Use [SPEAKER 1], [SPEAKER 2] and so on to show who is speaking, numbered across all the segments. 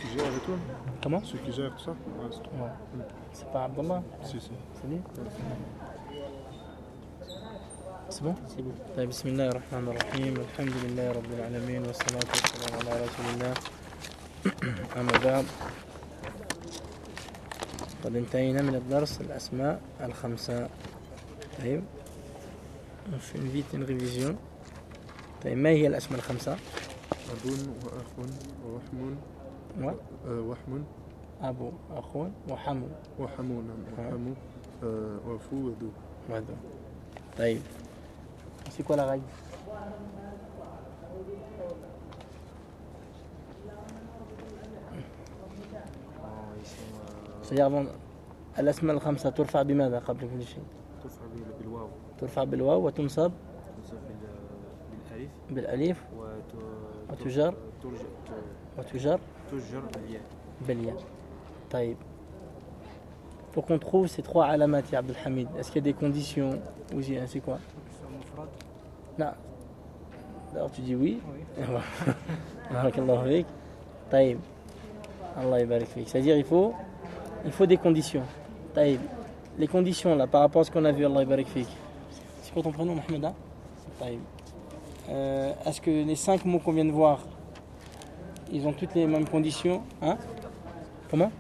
[SPEAKER 1] gère et tout.
[SPEAKER 2] Comment?
[SPEAKER 1] Ceux qui gèrent tout ça. Ouais, c'est tout.
[SPEAKER 2] Ouais. C'est pas Abdallah?
[SPEAKER 1] Si, si.
[SPEAKER 2] C'est lui? C'est bon?
[SPEAKER 3] C'est bon.
[SPEAKER 2] طيب بسم الله الرحمن الرحيم الحمد لله رب العالمين والصلاة والسلام على رسول الله أما بعد قد انتهينا من الدرس الأسماء الخمسة. طيب on fait une révision. طيب ما هي الأسماء الخمسة؟
[SPEAKER 1] أب وأخ ووحم وحم
[SPEAKER 2] أبو أخو وحمو
[SPEAKER 1] وحمو. نعم. وحمو وفو وذو.
[SPEAKER 2] وذو. طيب c'est quoi la règle? C'est-à-dire avant الأسماء الخمسة ترفع بماذا قبل كل شيء؟
[SPEAKER 3] ترفع بالواو.
[SPEAKER 2] ترفع بالواو وتنصب بالألف وتجر بالياء. طيب pour qu'on trouve ces trois alamat ya Abdel Hamid, est-ce qu'il y a des conditions ou c'est quoi? Non. D'abord tu dis oui. Barakallahu fik. طيب Allah يبارك فيك. C'est-à-dire il faut des conditions. طيب les conditions là par rapport à ce qu'on a vu, Allah يبارك فيك. C'est quoi ton prénom, Mohamed hein? طيب. Est-ce que les 5 mots qu'on vient de voir, ils ont toutes les mêmes conditions hein? Comment?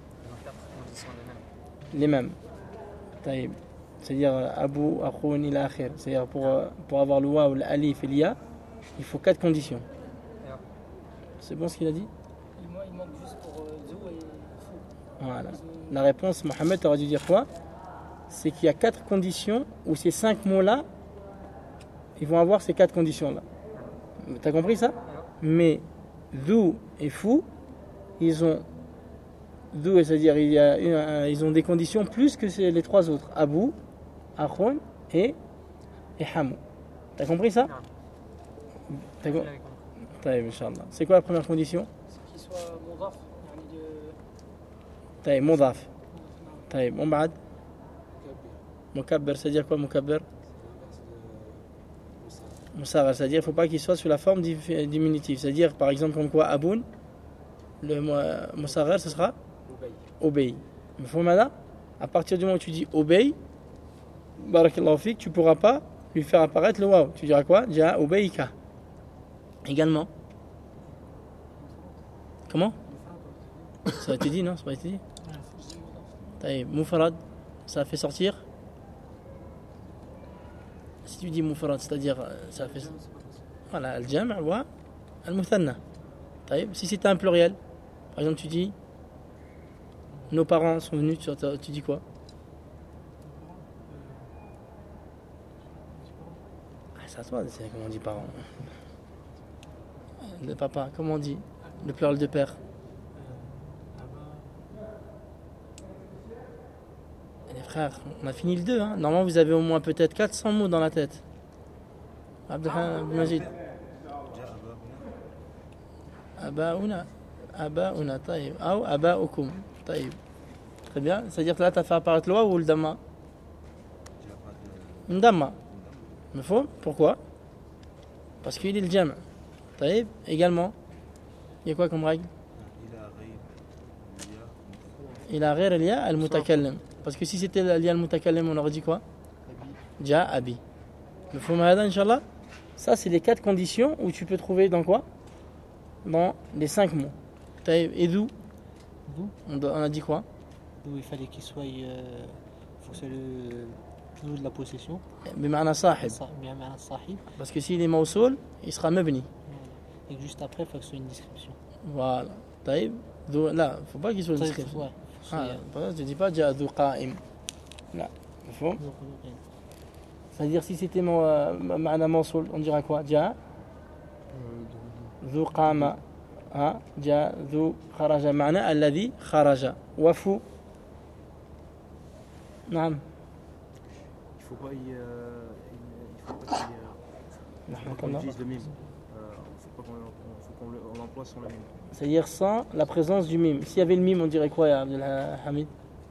[SPEAKER 2] Les mêmes. طيب. C'est-à-dire Abu, Akhoun, ila akhir. C'est-à-dire pour avoir le waw, l'alif et l'ia, il faut 4 conditions. C'est bon ce qu'il a dit?
[SPEAKER 3] Il manque juste pour Zou et Fou.
[SPEAKER 2] Voilà. La réponse, Mohamed aurait dû dire quoi? C'est qu'il y a 4 conditions où ces 5 mots-là, ils vont avoir ces 4 conditions-là. T'as compris ça? Mais Zou et Fou, ils ont Zou, c'est-à-dire ils ont des conditions plus que les 3 autres. Abu, Akhoun et Hamou. T'as compris ça? T'as compris? طيب إن شاء الله. C'est quoi la première condition?
[SPEAKER 3] C'est qu'il soit مضاف يعني de
[SPEAKER 2] طيب مضاف. طيب ومن بعد مكبر, c'est-à-dire quoi مكبر? مصغر, c'est-à-dire il ne faut pas qu'il soit sous la forme diminutive, c'est-à-dire par exemple comme quoi Aboun, le مصغر ce sera Obey. Il faut maintenant, à partir du moment où tu dis Obey, barakallahu fik, tu ne pourras pas lui faire apparaître le waw. Tu diras quoi? Ja Obeyka. Également. Comment? Ça a été dit, non? Ça a été dit? Taïb, Mufrad, ça fait sortir? Si tu dis Mufrad, c'est-à-dire ça fait. Voilà, al-jam' wa al-muthanna. Taïb, si c'était un pluriel, par exemple, tu dis nos parents sont venus, tu dis quoi? Ah, c'est à toi, c'est comment on dit parents. Le papa, comment on dit? Le pluriel de père. Et les frères, on a fini le 2. Hein. Normalement, vous avez au moins peut-être 400 mots dans la tête. Abdelmajid. Abaouna, taïb. Ou abaoukoum, taïb. Très bien. C'est-à-dire que là, tu as fait apparaître le waw ou le damma? Le damma. Mais faut. Pourquoi? Parce qu'il est le jam'. Taïb. Également. Il y a quoi comme règle? Il a غير الياء المتكلم. Parce que si c'était الياء المتكلم, on aurait dit quoi? Ja abi. Le fond mahada, Inch'Allah. Ça, c'est les 4 conditions où tu peux trouver dans quoi? Dans les 5 mots. Taïb. Et d'où? On a dit quoi?
[SPEAKER 3] D'où il fallait qu'il soit. Faut que c'est le de la possession.
[SPEAKER 2] بمعنى صاحب.
[SPEAKER 3] بمعنى صاحب.
[SPEAKER 2] Parce que s'il est mawsoul, il sera mabni.
[SPEAKER 3] Et juste après, il faut que ce soit une description.
[SPEAKER 2] Voilà. Taïb. Là, il ne faut pas qu'il soit une description.
[SPEAKER 3] Ouais.
[SPEAKER 2] Tu ne dis pas Ja dhu qa'im. Là. Il faut. C'est-à-dire si c'était معنى mawsoul, on dira quoi? Ja ذو قام. جاء ذو خرج معنى الذي خرج. وفو. نعم.
[SPEAKER 3] Il faut pas qu'il utilise le mime. Il faut qu'on l'emploie sans le mime.
[SPEAKER 2] C'est-à-dire sans la présence du mime. S'il y avait le mime, on dirait quoi, ya Abdel Hamid?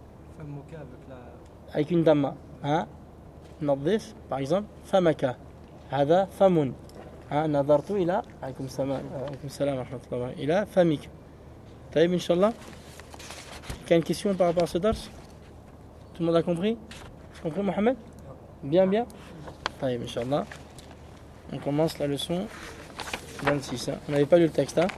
[SPEAKER 2] Avec une damma. نظف, par exemple, famaka. هذا فم. نظرت إلى عليكم السلام ورحمة الله إلى فمك. Taïb, Inch'Allah. Quelqu'un a une question par rapport à ce dars? Tout le monde a compris? Tu as compris, Mohamed? Bien, bien. Taïb, Inch'Allah. On commence la leçon 26. Hein. On n'avait pas lu le texte. Hein.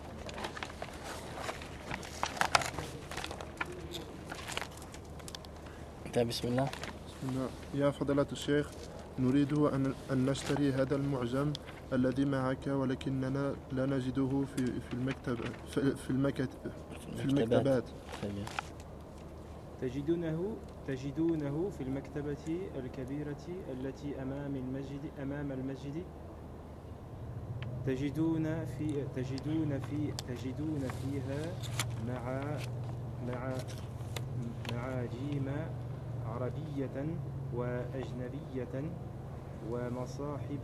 [SPEAKER 2] Taïb, bismillah.
[SPEAKER 1] بسم الله. يا فضيلة الشيخ، نريد أن نشتري هذا المعجم الذي معك، ولكننا لا نجده في المكتب في المكتبات.
[SPEAKER 2] Très bien.
[SPEAKER 3] تجدونه في المكتبة الكبيرة التي أمام المسجد. تجدون فيها معاجم عربية وأجنبية ومصاحف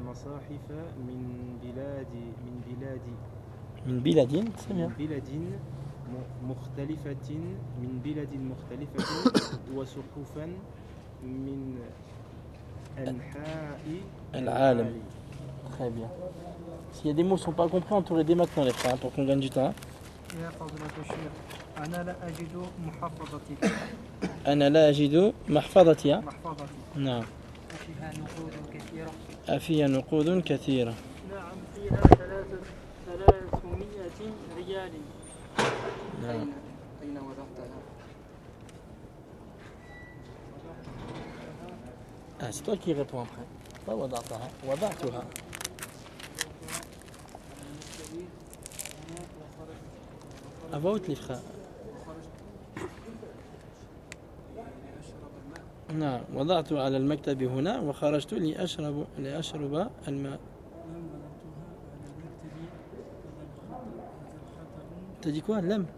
[SPEAKER 2] من بلاد très bien.
[SPEAKER 3] من بلاد مختلفة وصحفا من أنحاء
[SPEAKER 2] العالم. Très bien. S'il y a des mots qui ne sont pas compris, on tourne dès maintenant les frères, pour qu'on gagne du temps.
[SPEAKER 4] يا فضيلة الشيخ، أنا لا أجد محفظتي.
[SPEAKER 2] أنا لا أجد محفظتي.
[SPEAKER 4] محفظتي.
[SPEAKER 2] نعم.
[SPEAKER 4] فيها نقود كثيرة.
[SPEAKER 2] أفيها نقود كثيرة.
[SPEAKER 4] نعم، فيها 300 ريال.
[SPEAKER 2] نعم.
[SPEAKER 4] أين وضعتها؟
[SPEAKER 2] Ah, c'est toi qui réponds après. Pas وضعتها. وضعتها. À voix haute les frères. نعم، وضعت على المكتب هنا وخرجت لأشرب الماء. T'as dit quoi? Lem.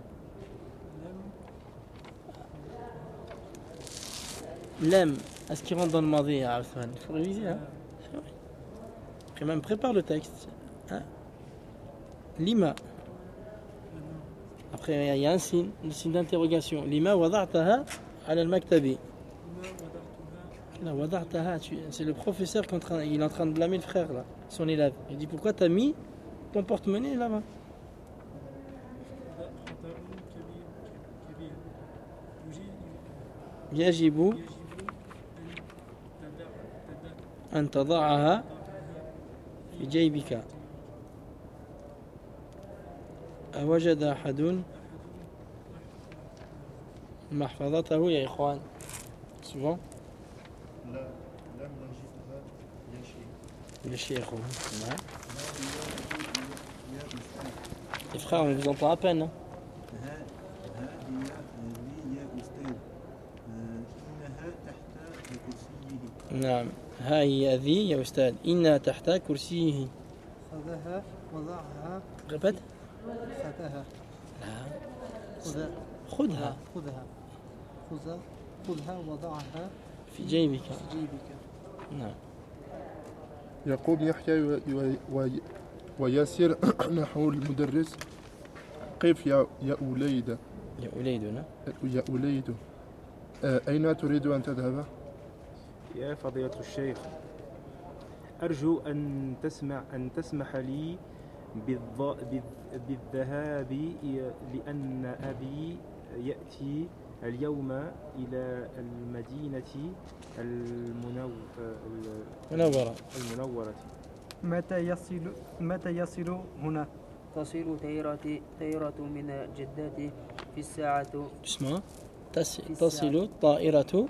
[SPEAKER 2] Lem. Est-ce qu'il rentre dans le madi, Arfan? Il faut réviser, hein? C'est vrai. Après, même prépare le texte. Hein? Lima. Après, il y a un signe, le signe d'interrogation. Lima wada'taha ala al-maktabi. C'est le professeur qui il est en train de blâmer le frère, là, son élève. Il dit pourquoi tu as mis ton porte-monnaie là-bas? يجب أن تضعها في جيبك. أوجد أحد محفظته يا إخوان؟ Suivant.
[SPEAKER 1] لا لم نجدها يا شيخ.
[SPEAKER 2] Le cheikh. Les frères, on vous entend à peine. Hein. نعم، هاي ذي يا أستاذ إنها تحت كرسيه.
[SPEAKER 4] خذها وضعها.
[SPEAKER 2] ربط؟
[SPEAKER 4] خذها.
[SPEAKER 2] لا.
[SPEAKER 4] خذها.
[SPEAKER 2] خذها
[SPEAKER 4] وضعها
[SPEAKER 2] في جيبك. نعم.
[SPEAKER 1] يقول يحيى وياسر نحو المدرس: قف يا أوليد.
[SPEAKER 2] يا أوليد.
[SPEAKER 1] يا أوليد، أين تريد أن تذهب؟
[SPEAKER 3] يا فضيلة الشيخ، أرجو أن تسمح لي بالذهاب لأن أبي يأتي اليوم إلى المدينة المنورة.
[SPEAKER 4] متى يصل هنا؟
[SPEAKER 5] تصل طائرة من جدة في الساعة.
[SPEAKER 2] اسمها تصل طائرة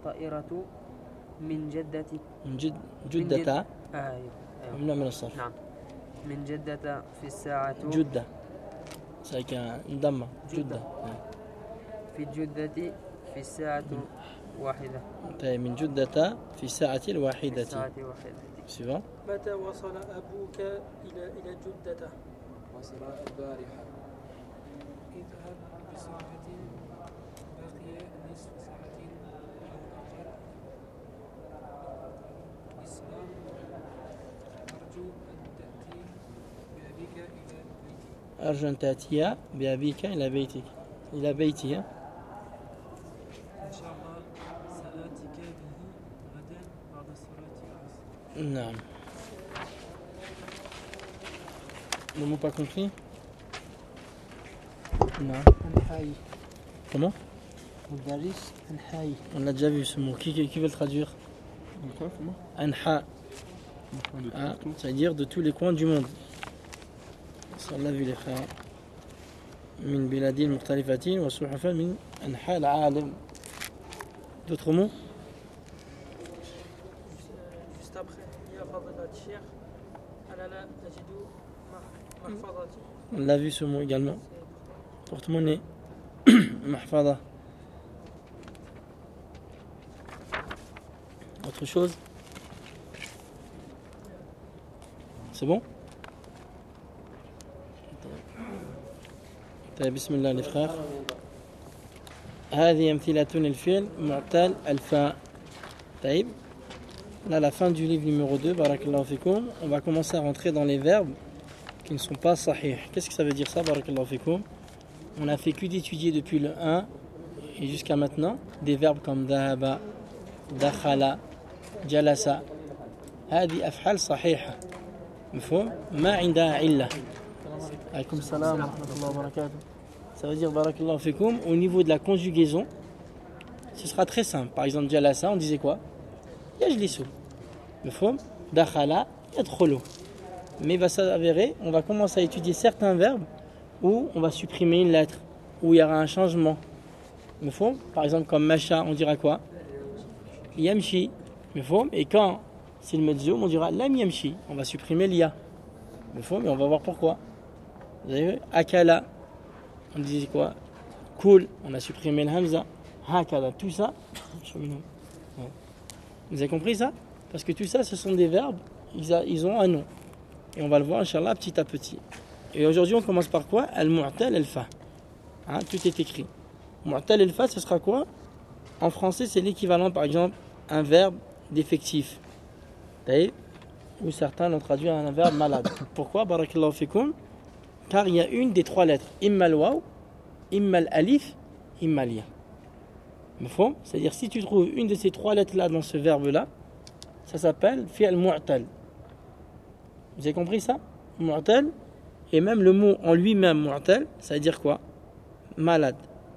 [SPEAKER 5] من جدة.
[SPEAKER 2] جدة.
[SPEAKER 5] أيوة.
[SPEAKER 2] ممنوع من الصرف.
[SPEAKER 5] نعم. من جدة في الساعة.
[SPEAKER 2] جدة. ساكن ضمة. جدة.
[SPEAKER 5] في جدة في الساعة واحدة.
[SPEAKER 2] طيب، من جدة في الساعة الواحدة.
[SPEAKER 5] في الساعة واحدة.
[SPEAKER 2] سيفا.
[SPEAKER 4] متى وصل أبوك إلى جدة؟
[SPEAKER 5] وصل البارحة.
[SPEAKER 4] اذهب بسرعة، بقي نصف ساعة أو أقل. اسمع، أرجو أن تأتي بأبيك إلى بيتي.
[SPEAKER 2] أرجو أن تأتي بأبيك إلى بيتي.
[SPEAKER 4] إن شاء الله سآتيك به غدا بعد صلاة العصر.
[SPEAKER 2] نعم. Ne m'ont pas compris? Non.
[SPEAKER 4] أنحاي
[SPEAKER 2] Comment?
[SPEAKER 4] مدرس أنحاي
[SPEAKER 2] On a déjà vu ce mot. Qui veut le traduire? Anha. Ah, c'est-à-dire de tous les coins du monde. Ça on l'a vu les frères. من بلاد مختلفة وصحفا من أنحاء العالم. D'autres mots?
[SPEAKER 4] Juste après, يا فضيلة الشيخ أنا لا أجد محفظتي.
[SPEAKER 2] On l'a vu ce mot également. Porte-monnaie. Mahfada. Autre chose? C'est bon? بسم الله les frères. هذه أمثلة الفعل معتل الفاء. طيب. Là, la fin du livre numéro 2, barakallahu fikoum, on va commencer à rentrer dans les verbes qui ne sont pas sahih. Qu'est-ce que ça veut dire ça, barakallahu fikoum? On a fait que d'étudier depuis le 1 et jusqu'à maintenant des verbes comme dhahaba, dakhala, jalasa. هذه أفعال صحيحة. مفهوم؟ ما عندها علة. عليكم السلام ورحمة الله وبركاته. Ça veut dire barakallahu fikoum, au niveau de la conjugaison, ce sera très simple. Par exemple, jalasa, on disait quoi? Yajlisu. مفهوم؟ dakhala, yadkhulu. Mais il va s'avérer, on va commencer à étudier certains verbes où on va supprimer une lettre, où il y aura un changement. مفهوم? Par exemple, comme masha, on dira quoi? Yamshi. مفهوم? Et quand c'est le medzoum, on dira lam yamshi. On va supprimer l'ia. مفهوم? Et on va voir pourquoi. Vous avez vu? Akala. On disait quoi? Cool. On a supprimé le hamza. Hakala. Tout ça. Vous avez compris ça? Parce que tout ça, ce sont des verbes, ils ont un nom. Et on va le voir, Inch'Allah, petit à petit. Et aujourd'hui, on commence par quoi? Al-Mu'tal al-Fa. Hein, tout est écrit. Mu'tal al-Fa, ce sera quoi? En français, c'est l'équivalent, par exemple, un verbe défectif. Ou certains l'ont traduit en un verbe malade. Pourquoi? Barakallahu fikoum. Car il y a une des trois lettres. Imma al-waw, imma al-alif, imma al-ya. C'est-à-dire, si tu trouves une de ces trois lettres-là dans ce verbe-là, ça s'appelle fi'al mu'tal. Vous avez compris ça? Mu'tal. Et même le mot en lui-même, mu'tal, ça veut dire quoi? Malade.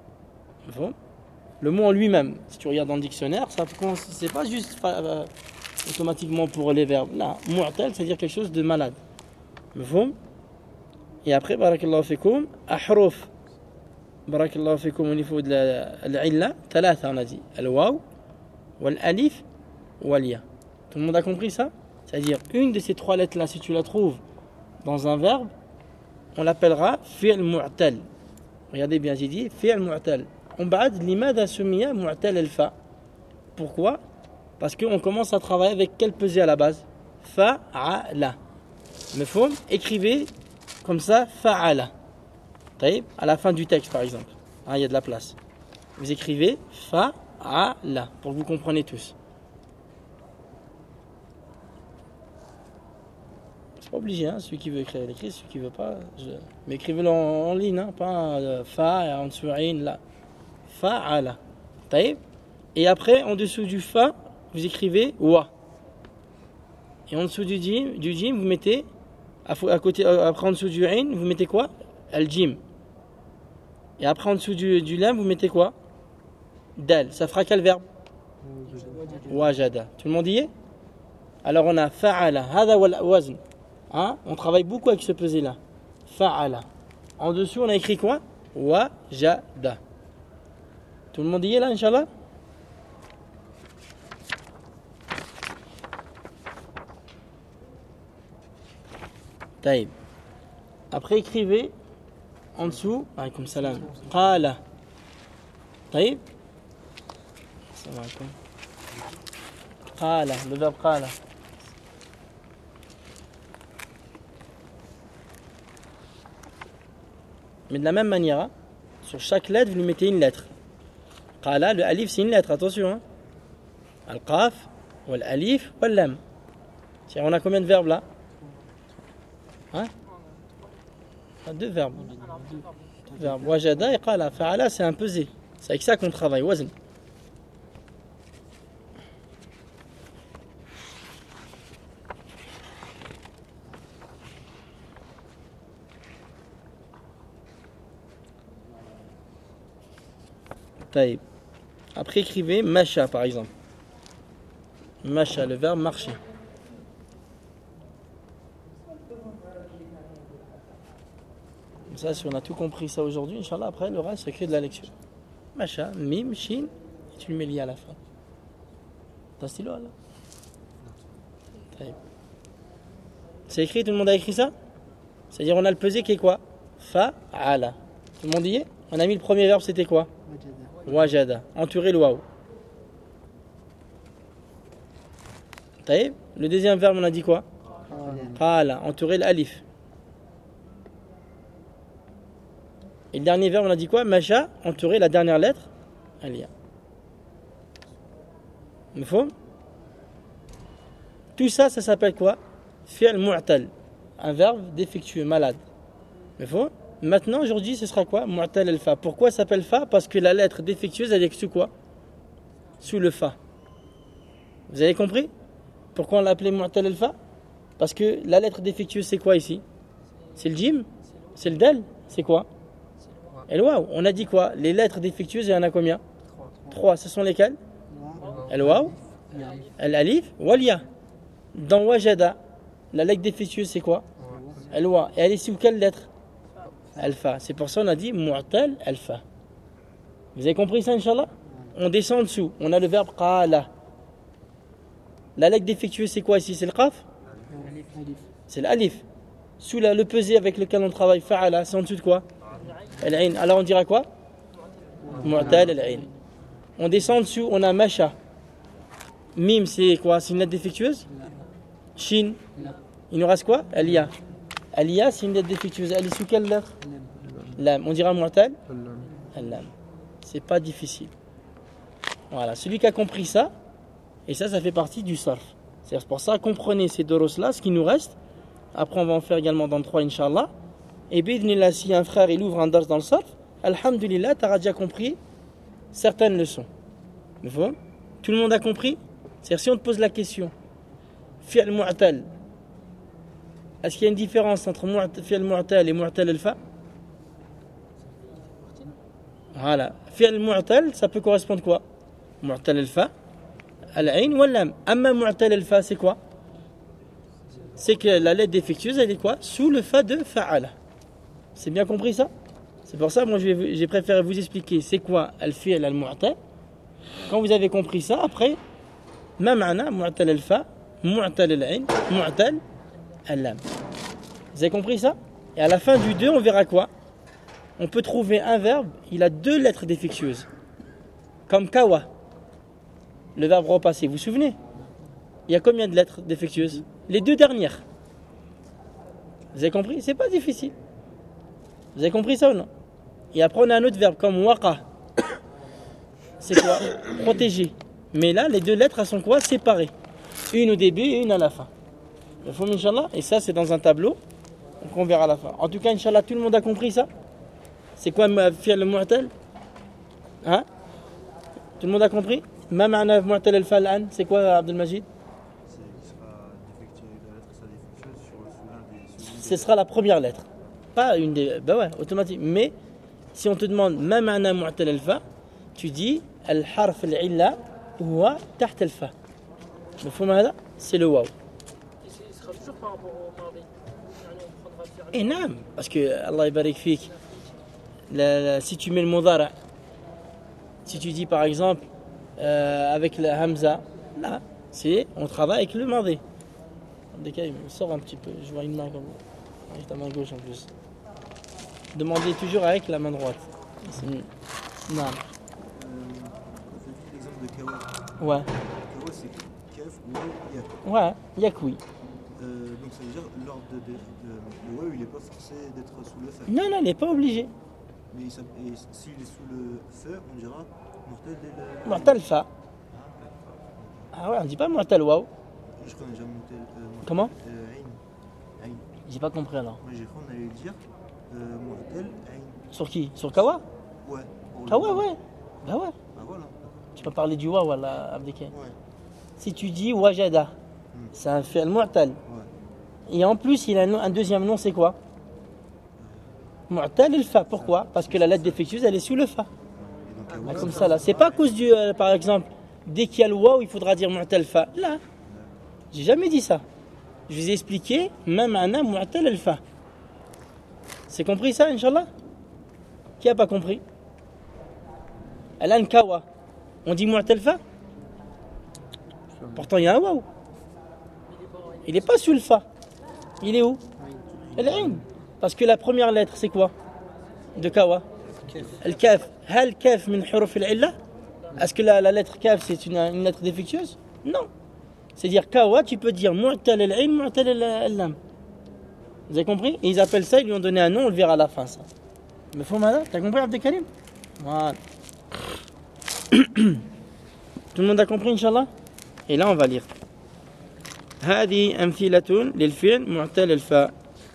[SPEAKER 2] Le mot en lui-même, si tu regardes dans le dictionnaire, c'est pas juste automatiquement pour les verbes. Là, mu'tal, c'est-à-dire quelque chose de malade. Et après, barakallahu fikoum, ahruf. barakallahu fikoum au niveau de l'illa, thalatha, on a dit. Al-waw, wal-alif, wal-ya. Tout le monde a compris ça? C'est-à-dire, une de ces trois lettres-là, si tu la trouves dans un verbe, on l'appellera fi'l mu'tal. Regardez bien, j'ai dit fi'l mu'tal. On ba'ad limada sumiya mu'tal al-fa. Pourquoi? Parce qu'on commence à travailler avec quel pesé à la base? Fa'ala. Mefhoum, écrivez comme ça, fa'ala. À la fin du texte, par exemple. Il y a de la place. Vous écrivez fa'ala pour que vous compreniez tous. C'est pas obligé, hein, celui qui veut écrire, il écrit, celui qui veut pas. Mais écrivez-le en ligne, hein, pas fa en dessous in là. Fa'ala. Et après, en dessous du fa, vous écrivez wa. Et en dessous du jim, vous mettez à côté, après en dessous du in, vous mettez quoi? Al-jim. Et après en dessous du lam, vous mettez quoi? Dal. Ça fera quel verbe? Wajada. Tout le monde y est? Alors on a fa'ala. Hada wal wazn. Hein? On travaille beaucoup avec ce pesé-là. Fa'ala. En dessous, on a écrit quoi? Wajada. Tout le monde y est là, Inch'Allah? Taïb. Après, écrivez en dessous, alaykoum salam, qala. Taïb. Salam alaykoum. Qala, le verbe qala. Mais de la même manière, hein, sur chaque lettre, vous lui mettez une lettre. Qala, le alif, c'est une lettre, attention. Hein. Al-qaf, ou al-alif, ou al-lam. Tiens, on a combien de verbes là? Hein? Deux verbes. Deux verbes. Wajada et qala. Fa'ala, c'est un pesé. C'est avec ça qu'on travaille. Wazn. Taïb. Après, écrivez Masha par exemple. Masha, le verbe marcher. Ça, si on a tout compris ça aujourd'hui, Inch'Allah, après le reste, c'est écrit de la lecture. Masha, mim, shin, et tu le mets lié à la fin. T'as un stylo là? Taïb. C'est écrit, tout le monde a écrit ça? C'est-à-dire, on a le pesé qui est quoi? Fa'ala. Tout le monde y est? On a mis le premier verbe, c'était quoi? Wajada. Entourer le waw. Taïb. Le deuxième verbe, on a dit quoi? Qala. Entourer l'alif. Et le dernier verbe, on a dit quoi? Masha. Entourer la dernière lettre. Alia. Mafhoum? Tout ça, ça s'appelle quoi? Fi'l mu'tal. Un verbe défectueux, malade. Mafhoum? Maintenant, aujourd'hui, ce sera quoi? Mu'tal al-fa. Pourquoi ça s'appelle fa? Parce que la lettre défectueuse, elle est sous quoi? Sous le fa. Vous avez compris? Pourquoi on l'a appelé mu'tal al-fa? Parce que la lettre défectueuse, c'est quoi ici? C'est le jim? C'est le dal? C'est quoi? Et le waw. On a dit quoi? Les lettres défectueuses, il y en a combien? 3. Ce sont lesquelles? El waw, el alif, wal ya. Dans wajada, la lettre défectueuse, c'est quoi? El wa. Et elle est sous quelle lettre? Alpha. C'est pour ça qu'on a dit mu'tal alpha. Vous avez compris ça, Inch'Allah? On descend en dessous. On a le verbe qala. La lettre défectueuse, c'est quoi ici? C'est le qaf? C'est l'alif. Sous le pesé avec lequel on travaille, fa'ala, c'est en dessous de quoi? Al-ain. Alors on dira quoi? Mu'tal al-ain. On descend en dessous, on a masha. Mim, c'est quoi? C'est une lettre défectueuse? Shin. Il nous reste quoi? Alia. Alia, c'est une lettre défectueuse. Elle est sous quelle lettre? Lam. On dira mu'tal? Lam. C'est pas difficile. Voilà. Celui qui a compris ça, et ça fait partie du sarf. C'est pour ça, comprenez ces doros-là, ce qui nous reste. Après, on va en faire également dans 3, Inch'Allah. Et bidnillah, si un frère il ouvre un dars dans le sarf, alhamdulillah, tu auras déjà compris certaines leçons. Tout le monde a compris? C'est-à-dire, si on te pose la question, fi'l mu'tal, est-ce qu'il y a une différence entre fi'l mu'tal et mu'tal al-fa? Voilà. Fi'l mu'tal, ça peut correspondre quoi? Mu'tal al-fa, al-ain ou al-lam. Amma mu'tal al-fa, c'est quoi? C'est que la lettre défectueuse, elle est quoi? Sous le fa de fa'ala. C'est bien compris ça? C'est pour ça, moi, j'ai préféré vous expliquer c'est quoi al-fi'l al-mu'tal. Quand vous avez compris ça, après, ma ma'na, mu'tal al-fa, mu'tal al-ain, mu'tal al-lam. Vous avez compris ça? Et à la fin du 2, on verra quoi? On peut trouver un verbe, il a 2 lettres défectueuses. Comme kawa. Le verbe repasser, vous vous souvenez? Il y a combien de lettres défectueuses? Les 2 dernières. Vous avez compris? C'est pas difficile. Vous avez compris ça ou non? Et après, on a un autre verbe comme waqa. C'est quoi? Protéger. Mais là, les 2 lettres, elles sont quoi? Séparées. Une au début et une à la fin. Il faut, Inch'Allah. Et ça, c'est dans un tableau. Donc, on verra à la fin. En tout cas, Inch'Allah, tout le monde a compris ça? C'est quoi fi'l mu'tal? Hein? Tout le monde a compris? Ma ma'na mu'tal al-fa al-an, c'est quoi, Abdelmajid? Ce sera la première lettre. Pas une des. Ben ouais, automatique. Mais si on te demande ma ma'na mu'tal al-fa, tu dis al-harf al-illa huwa taht al-fa. C'est le waw.
[SPEAKER 4] Ce sera toujours par rapport au mardi.
[SPEAKER 2] Et non, parce que Allah barik fik. Si tu mets le mudara, si tu dis par exemple avec la hamza, là, on travaille avec le mardi. Il me sort un petit peu, je vois une main comme ça. Avec ta main gauche en plus. Demandez toujours avec la main droite. C'est mieux. Non.
[SPEAKER 3] L'exemple de kawa.
[SPEAKER 2] Ouais.
[SPEAKER 3] Kawa, c'est kaf, waw, yak.
[SPEAKER 2] Ouais, yak oui.
[SPEAKER 3] Donc ça veut dire l'ordre le waw, il n'est pas forcé d'être sous le fa.
[SPEAKER 2] Non, il n'est pas obligé.
[SPEAKER 3] Mais s'il est sous le fa, on dira mu'tal
[SPEAKER 2] Mu'tal fa. Ah ouais, on dit pas mu'tal waw.
[SPEAKER 3] Je connais déjà mu'tal.
[SPEAKER 2] Comment?
[SPEAKER 3] Ain.
[SPEAKER 2] J'ai pas compris alors.
[SPEAKER 3] Moi j'ai cru qu'on allait dire mu'tal ain.
[SPEAKER 2] Sur qui? Sur kawa?
[SPEAKER 3] Ouais.
[SPEAKER 2] Kawa, ouais. Bah ouais.
[SPEAKER 3] Bah voilà.
[SPEAKER 2] Tu peux parler du waw, là, Abdelkay.
[SPEAKER 3] Ouais.
[SPEAKER 2] Si tu dis wajada, c'est un fi'l mu'tal.
[SPEAKER 3] Ouais.
[SPEAKER 2] Et en plus, il a un deuxième nom, c'est quoi? Mu'tal al-fa. Pourquoi? Parce que la lettre défectueuse, elle est sous le fa.
[SPEAKER 3] Et donc
[SPEAKER 2] Ah, comme ça là. C'est pas à cause du, par exemple, dès qu'il y a le waouh, il faudra dire mu'tal fa. Là, j'ai jamais dit ça. Je vous ai expliqué, même un mu'tal al fa. C'est compris ça, Inch'Allah? Qui a pas compris? Al kawa. On dit mu'tal fa? Pourtant il y a un waouh. Il n'est pas sous le fa. Il est où? Al-ain. Parce que la première lettre, c'est quoi? De kawa? Al-kaf. Hal kaf min huruf al-illa? Est-ce que la lettre kaf c'est une lettre défectueuse? Non. C'est-à-dire kawa, tu peux dire mu'tal al-ain, mu'tal al-lam. Vous avez compris? Et ils appellent ça, ils lui ont donné un nom, on le verra à la fin ça. Mais faut malin, t'as compris Abdelkarim? Voilà. Tout le monde a compris, Inch'Allah? Et là on va lire. هذه أمثلة للفعل معتل الفاء.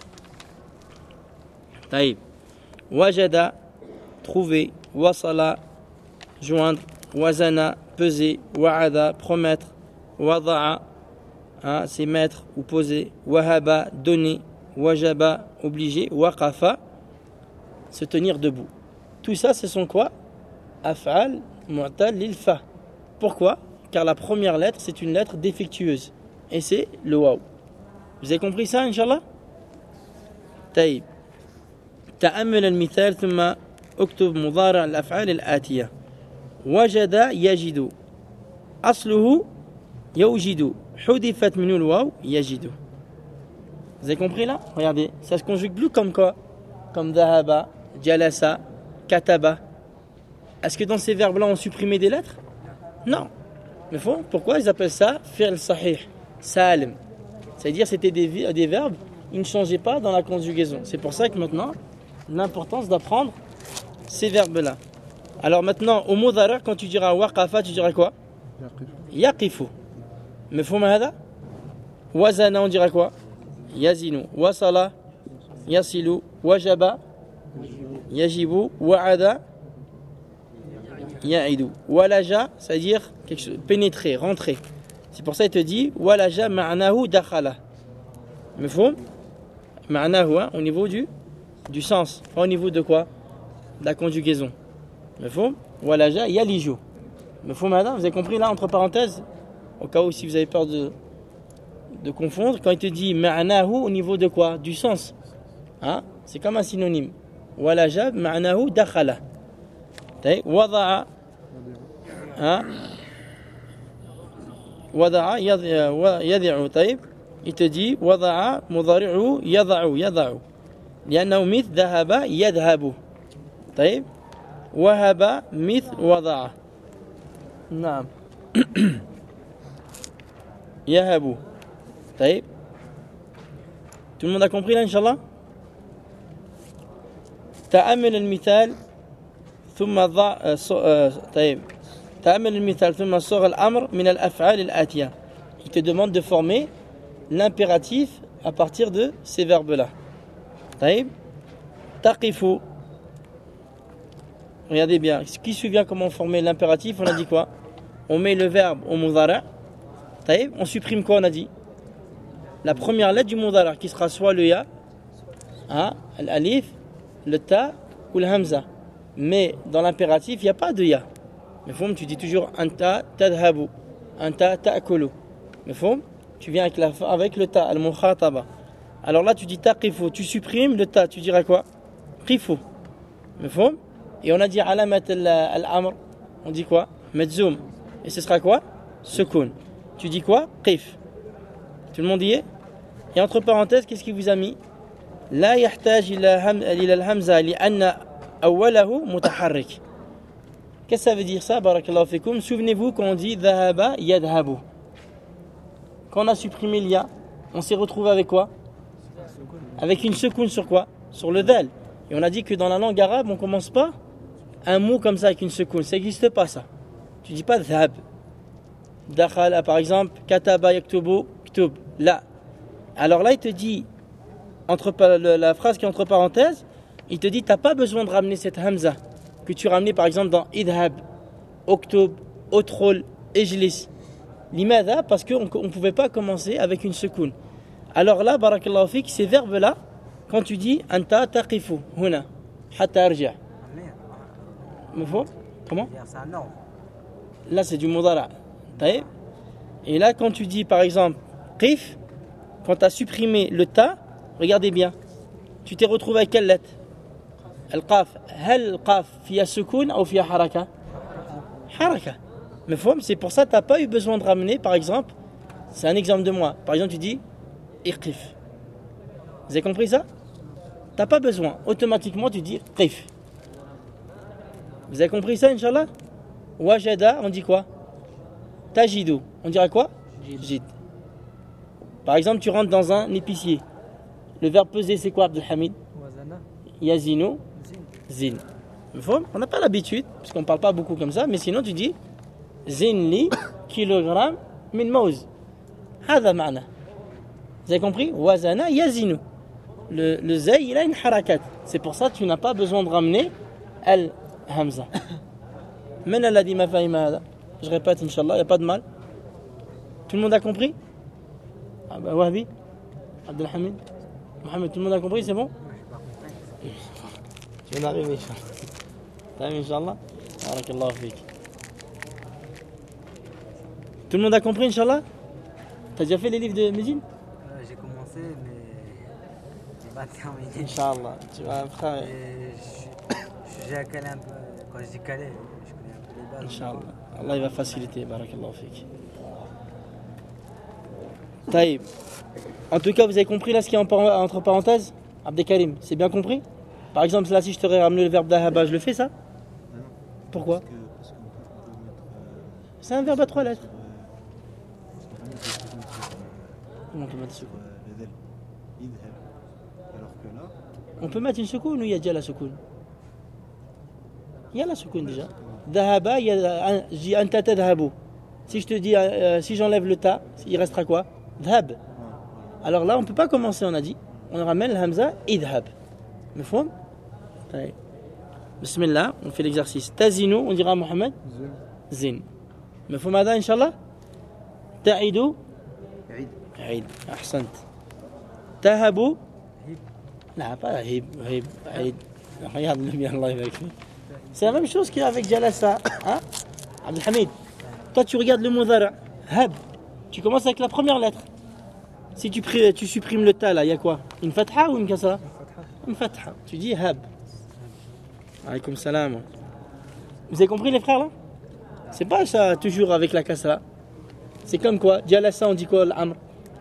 [SPEAKER 2] طيب. وجد trouver, wasala joindre, wazana peser, wa'ada promettre, wada'a c'est mettre ou poser, wahaba donner, wajaba obliger, waqafa se tenir debout. Tout ça ce sont quoi? Af'al mu'tal lil fa. Pourquoi? Car la première lettre c'est une lettre défectueuse et c'est le waw. Vous avez compris ça, Inch'Allah? طيب تأمل المثال ثم اكتب مضارع الأفعال الآتية. وجد يجد أصله يوجد حذفت منه الواو يجد. Vous avez compris là? Regardez, ça se conjugue plus comme quoi? Comme ذهب, jalasa, kataba. Est-ce que dans ces verbes là on supprimait des lettres? Non. Mais pourquoi ils appellent ça fi'l sahih, salim? C'est-à-dire c'était des verbes, ils ne changeaient pas dans la conjugaison. C'est pour ça que maintenant, l'importance d'apprendre ces verbes-là. Alors maintenant, au mudhari', quand tu diras waqafa, tu diras quoi? Yaqifu. Mafhoum hada? Wazana, on dira quoi? Yazinu. Wasala, yasilu. Wajaba, yajibu. Wa'ada, ya'idu. Walaja, c'est-à-dire quelque chose, pénétrer, rentrer. C'est pour ça qu'il te dit walaja ma'nahu dakhala. Mafhoum? Ma'nahu, au niveau du sens. Pas au niveau de quoi? De la conjugaison. Mafhoum? Walaja yaliju. Mafhoum hada? Vous avez compris là, entre parenthèses? Au cas où si vous avez peur de confondre, quand il te dit ma'nahu au niveau de quoi? Du sens. Hein? C'est comme un synonyme. Walaja ma'nahu dakhala. Wada'a. Hein? Wada'a yad'u. طيب. Il te dit wada'a mudhari'u yad'u. لأنه مثل ذهب يذهب. طيب. وهب مثل وضع. نعم. يهب. طيب. Tout le monde a compris là, Inch'Allah? تأمل المثال ثم طيب. تأمل المثال ثم صغ الأمر من الأفعال الآتية. Il te demande de former l'impératif à partir de ces verbes-là. طيب. تقف. Regardez bien, qui se souvient comment former l'impératif? On a dit quoi? On met le verbe au mudhari'. On supprime quoi? On a dit la première lettre du mudhari' qui sera soit le ya, l'alif, le ta ou le hamza. Mais dans l'impératif, il n'y a pas de ya. Mais tu dis toujours anta tadhabu, anta ta'kulu. Mais tu viens avec le ta, al-mukhataba. Alors là, tu dis taqifu, tu supprimes le ta, tu diras quoi? Qifu. Mais et on a dit alamat al-amr, on dit quoi? Medzum. Et ce sera quoi? Sukun. Tu dis quoi? Qif. Tout le monde y est? Et entre parenthèses, qu'est-ce qu'il vous a mis? La yahtaj ila al-hamza li anna awwalahu mutaharrik. Qu'est-ce que ça veut dire ça? Barakallahu fikum. Souvenez-vous quand on dit dhahaba yadhabu. Quand on a supprimé l'ya, on s'est retrouvé avec quoi? Avec une sukun sur quoi? Sur le dal. Et on a dit que dans la langue arabe, on commence pas un mot comme ça avec une sukun. Ça n'existe pas ça. Tu dis pas dhab. Dakhala par exemple, kataba yaktubu, ktub. Là. Alors là, il te dit, la phrase qui est entre parenthèses, il te dit, tu n'as pas besoin de ramener cette hamza que tu ramenais par exemple dans idhab, oktub, otrol, ejlis. Limada, parce qu'on ne pouvait pas commencer avec une sukun. Alors là, barakallahu fik, ces verbes-là, quand tu dis anta taqifu huna hatta arja. Mafhum? Comment?
[SPEAKER 6] C'est un ordre.
[SPEAKER 2] Là, c'est du mudara. Taïb. Et là, quand tu dis, par exemple, qif, quand tu as supprimé le ta, regardez bien. Tu t'es retrouvé avec quelle lettre? Al-qaf. Hal qaf fiya sukoun ou fiya haraka? Haraka. Mais c'est pour ça que tu n'as pas eu besoin de ramener, par exemple, c'est un exemple de moi. Par exemple, tu dis iqif. Vous avez compris ça? Tu n'as pas besoin. Automatiquement, tu dis qif. Vous avez compris ça, Inch'Allah? Wajada, on dit quoi? Tajidou, on dira quoi? Jid. Par exemple, tu rentres dans un épicier. Le verbe peser, c'est quoi, Abdelhamid?
[SPEAKER 6] Wazana.
[SPEAKER 2] Yazinu, zin. On n'a pas l'habitude, parce qu'on ne parle pas beaucoup comme ça, mais sinon tu dis zinli kilogramme min maouz. Hada ma'na. Vous avez compris? Wazana yazinu. Le zay, il a une harakat. C'est pour ça que tu n'as pas besoin de ramener al-hamza. Men alladhi ma fahima hada. Je répète, Inch'Allah, il n'y a pas de mal. Tout le monde a compris? Ah bah Wahbi, Abdelhamid, Mohamed, tout le monde a compris, c'est bon? Tu viens d'arriver, Inch'Allah. Barakallahu fik. Tout le monde a compris, Inch'Allah? T'as déjà fait les livres de Médine?
[SPEAKER 6] J'ai commencé, mais j'ai pas terminé.
[SPEAKER 2] Inch'Allah. Tu vas après.
[SPEAKER 6] J'ai calé un peu. Quand je dis calé, je connais un peu les bases.
[SPEAKER 2] Inch'Allah. Allah il va faciliter. Barakallahu fik. Taïb. En tout cas, vous avez compris là ce qui est entre parenthèses? Abdelkarim, c'est bien compris? Par exemple, là, si je t'aurais ramené le verbe d'ahaba, je le fais ça?
[SPEAKER 7] Non.
[SPEAKER 2] Pourquoi?
[SPEAKER 7] Parce qu'on peut mettre.
[SPEAKER 2] C'est un verbe à 3 lettres. Comment on peut mettre
[SPEAKER 7] sur les ailes. Idhab. Alors que là.
[SPEAKER 2] On peut mettre une soukoun ou il y a déjà la soukoun? Il y a la soukoun déjà. Dhahaba, je dis anta tadhabu. Si je te dis, si j'enlève le ta, il restera quoi? Dhab. Alors là, on ne peut pas commencer, on a dit. On ramène le hamza, idhab. Mefhoum? Bismillah, on fait l'exercice. Tazinu, on dira à Mohamed? Zin. Mefhoum hada, Inch'Allah? Ta'idou? Aïd. Ahsant. Tahabu? Non, pas hib. Aïd. Regarde-le bien, Allah il va écrire. C'est la même chose qu'avec Jalasa. Hein? Abdelhamid, toi tu regardes le mot dhara. Hab. Tu commences avec la première lettre. Si tu supprimes le ta là, il y a quoi? Une fatha ou une kasra? Une fatha. Tu dis hab. Alaykoum salam. Vous avez compris les frères là? C'est pas ça toujours avec la kasra. C'est comme quoi? Jalasa on dit quoi l'amr?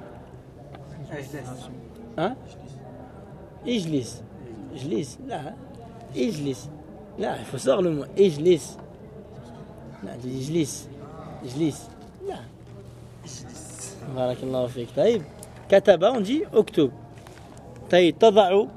[SPEAKER 2] Hein? Ijlis. Ijlis. Là. Ijlis. Là, il faut sortir le mot. Ijlis. Là, tu dis ijlis. Ijlis. Là. Barakallahu fik. Taïb. Kataba, on dit octobre. Taïb. Tada'u.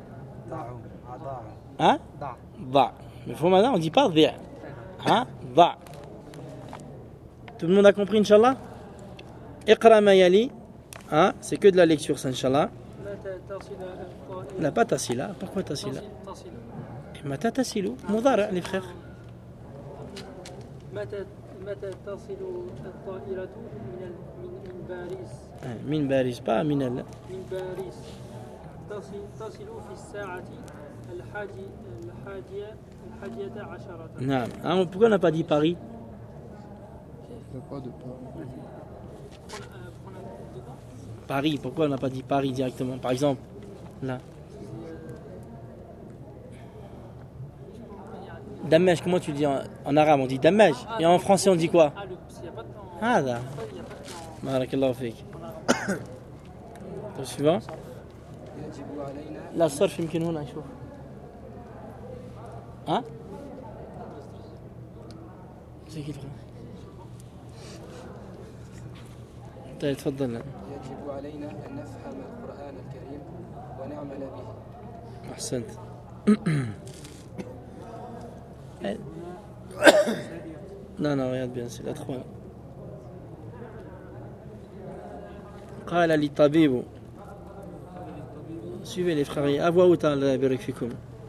[SPEAKER 2] Hein? Da. Mais faut maintenant, on dit pas di'. Hein? Da. Tout le monde a compris, Inch'Allah? Iqra ma yali. Hein? C'est que de la lecture, ça, Inch'Allah. La pas tasila. Pourquoi tasila? Mata tasilu. Mudara, les frères.
[SPEAKER 4] متى تصل الطائرة من باريس؟
[SPEAKER 2] من باريس pas من
[SPEAKER 4] من باريس تصل في الساعة الحادية عشرة.
[SPEAKER 2] نعم. Ah, pourquoi on n'a pas dit Paris?
[SPEAKER 1] Il n'y a pas de
[SPEAKER 2] Paris, pourquoi on n'a pas dit Paris directement? Par exemple, là. Dammaj, comment tu dis en arabe? On dit Dammaj. Et en français, on dit quoi? Ah, là. Barakallahu fik. Le suivant. La sarf يمكن هنا نشوف. ها؟ زي كده. طيب تفضل.
[SPEAKER 5] يجب علينا أن نفهم القرآن الكريم ونعمل به.
[SPEAKER 2] أحسنت. Non, regarde bien, c'est la 3. قال للطبيب. Suivez les frères. À voix haute, Allah yabarak fikoum.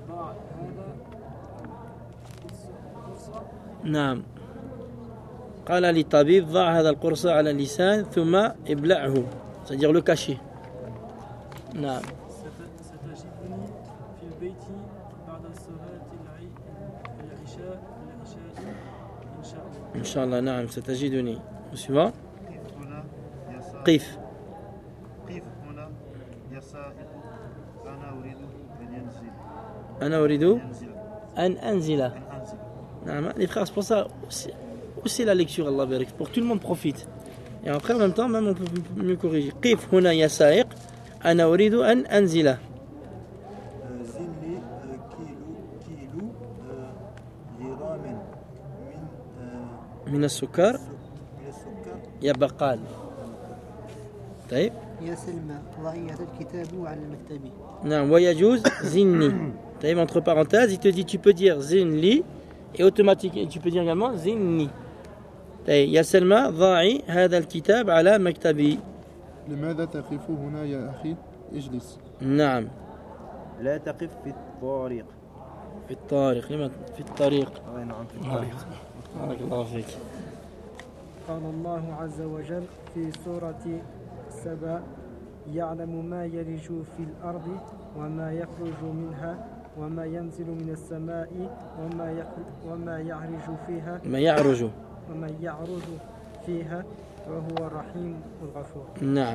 [SPEAKER 2] نعم. قال للطبيب ضع هذا القرص على اللسان ثم ابلعه. C'est-à-dire le cacher. نعم.
[SPEAKER 3] ستجدني في البيت بعد
[SPEAKER 4] صلاة العشاء إن شاء الله.
[SPEAKER 2] إن شاء الله نعم ستجدني. suivant
[SPEAKER 7] قف هنا يا سائق.
[SPEAKER 2] قف
[SPEAKER 7] قف هنا يا سائق. أنا أريد أن ينزل.
[SPEAKER 2] أنا أريد
[SPEAKER 7] ينزل.
[SPEAKER 2] أن أنزل.
[SPEAKER 7] أن أنزل.
[SPEAKER 2] نعم les frères c'est pour ça aussi la lecture Allah barik pour que tout le monde profite et après en même temps même on peut mieux corriger قف هنا يا سائق أنا أريد أن أنزل
[SPEAKER 7] زل لي كيلو جرام
[SPEAKER 2] من السكر
[SPEAKER 7] من السكر.
[SPEAKER 2] يا بقال طيب
[SPEAKER 8] يا سلمى ضعي هذا الكتاب على المكتب.
[SPEAKER 2] نعم ويجوز زني طيب entre parenthèses il te dit tu peux dire زنلي et automatiquement tu peux dire également زني طيب يا سلمى ضعي هذا الكتاب على مكتبي.
[SPEAKER 1] لماذا تقف هنا يا أخي؟ اجلس.
[SPEAKER 2] نعم
[SPEAKER 3] لا تقف في الطريق.
[SPEAKER 2] في الطريق لما في الطريق.
[SPEAKER 3] نعم في الطريق.
[SPEAKER 2] بارك الله فيك.
[SPEAKER 9] قال الله عز وجل في سورة سبأ يعلم ما يلج في الأرض وما يخرج منها وما ينزل من السماء وما يعرج فيها وما يعرج فيها وهو الرحيم الغفور.
[SPEAKER 2] نعم.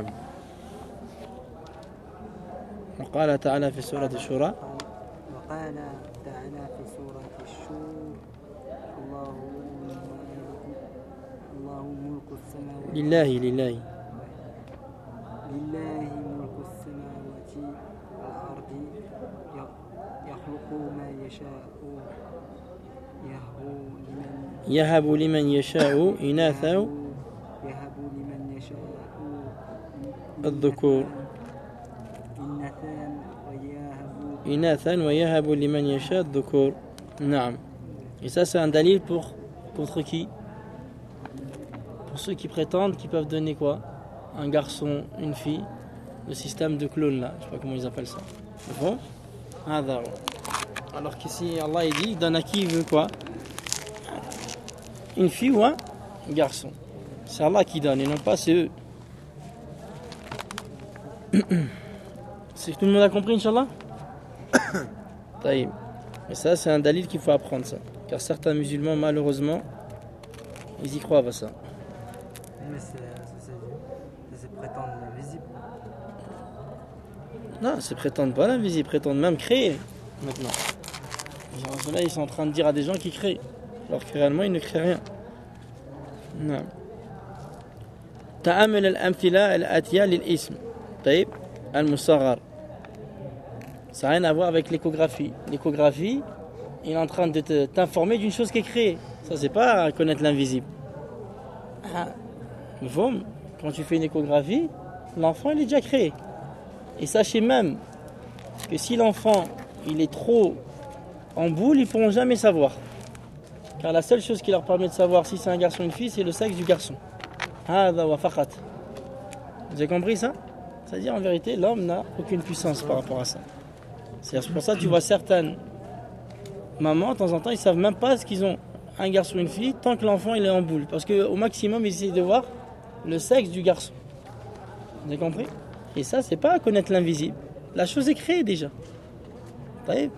[SPEAKER 2] وقال تعالى في سورة الشورى
[SPEAKER 8] وقال تعالى في سورة الشور الله ملك السماوات
[SPEAKER 2] لله
[SPEAKER 8] ملك السماوات والأرض يخلق ما يشاء
[SPEAKER 2] يهب لمن يشاء إناثا الذكور إناثا ويهب لمن يشاء الذكور. نعم. Et ça c'est un dalil contre qui? Pour ceux qui prétendent qu'ils peuvent donner quoi? Un garçon, une fille, le système de clone là, je sais pas comment ils appellent ça. Bon, alors qu'ici Allah il dit, il donne à qui il veut quoi? Une fille ou un garçon. C'est Allah qui donne et non pas c'est eux. C'est que tout le monde a compris, Inch'Allah? Et ça c'est un dalil qu'il faut apprendre ça. Car certains musulmans malheureusement ils y croient à ça.
[SPEAKER 6] Mais c'est prétendre l'invisible.
[SPEAKER 2] Non, c'est prétendre pas l'invisible, prétendre même créer maintenant. Là, ils sont en train de dire à des gens qui créent, alors que réellement ils ne créent rien. Non. تأمل الأمثلة الآتية للاسم. طيب المصغر. Ça n'a rien à voir avec l'échographie. L'échographie, il est en train de t'informer d'une chose qui est créée. Ça, c'est pas connaître l'invisible. Quand tu fais une échographie, l'enfant il est déjà créé. Et sachez même que si l'enfant il est trop en boule, ils ne pourront jamais savoir. Car la seule chose qui leur permet de savoir si c'est un garçon ou une fille, c'est le sexe du garçon. Vous avez compris ça? C'est-à-dire en vérité, l'homme n'a aucune puissance par rapport à ça. C'est pour ça que tu vois certaines mamans, de temps en temps, ils ne savent même pas ce qu'ils ont un garçon ou une fille tant que l'enfant il est en boule. Parce qu'au maximum, ils essaient de voir le sexe du garçon. Vous avez compris? Et ça, c'est pas connaître l'invisible. La chose est créée déjà. طيب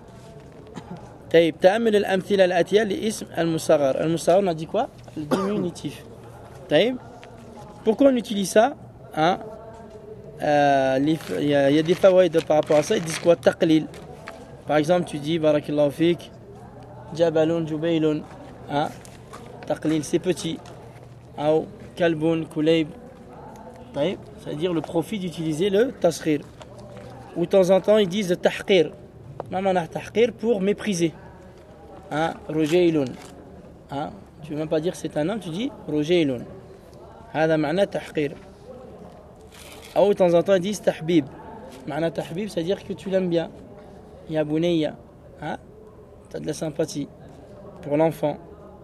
[SPEAKER 2] تأمل الأمثلة الآتية لاسم المصغر. المصغر, on a dit quoi? Le diminutif. طيب. Pourquoi on utilise ça? Hein? Il y a des fawaïd par rapport à ça. Ils disent quoi? Taqlil. Par exemple, tu dis barakallahu fik jabalun jubaylun. Hein? Taqlil, c'est petit. Ou kalbun kulayb. طيب. C'est-à-dire le profit d'utiliser le tasghir. Ou de temps en temps ils disent tahqir. Maman a tahqir pour mépriser. Hein? Rojaylun. Hein? Tu veux même pas dire c'est un homme, tu dis rojaylun. هذا معناه تحقير. Ou de temps en temps ils disent tahbib. معناه tahbib, c'est-à-dire que tu l'aimes bien. Ya bunayya. Hein? Tu as de la sympathie pour l'enfant.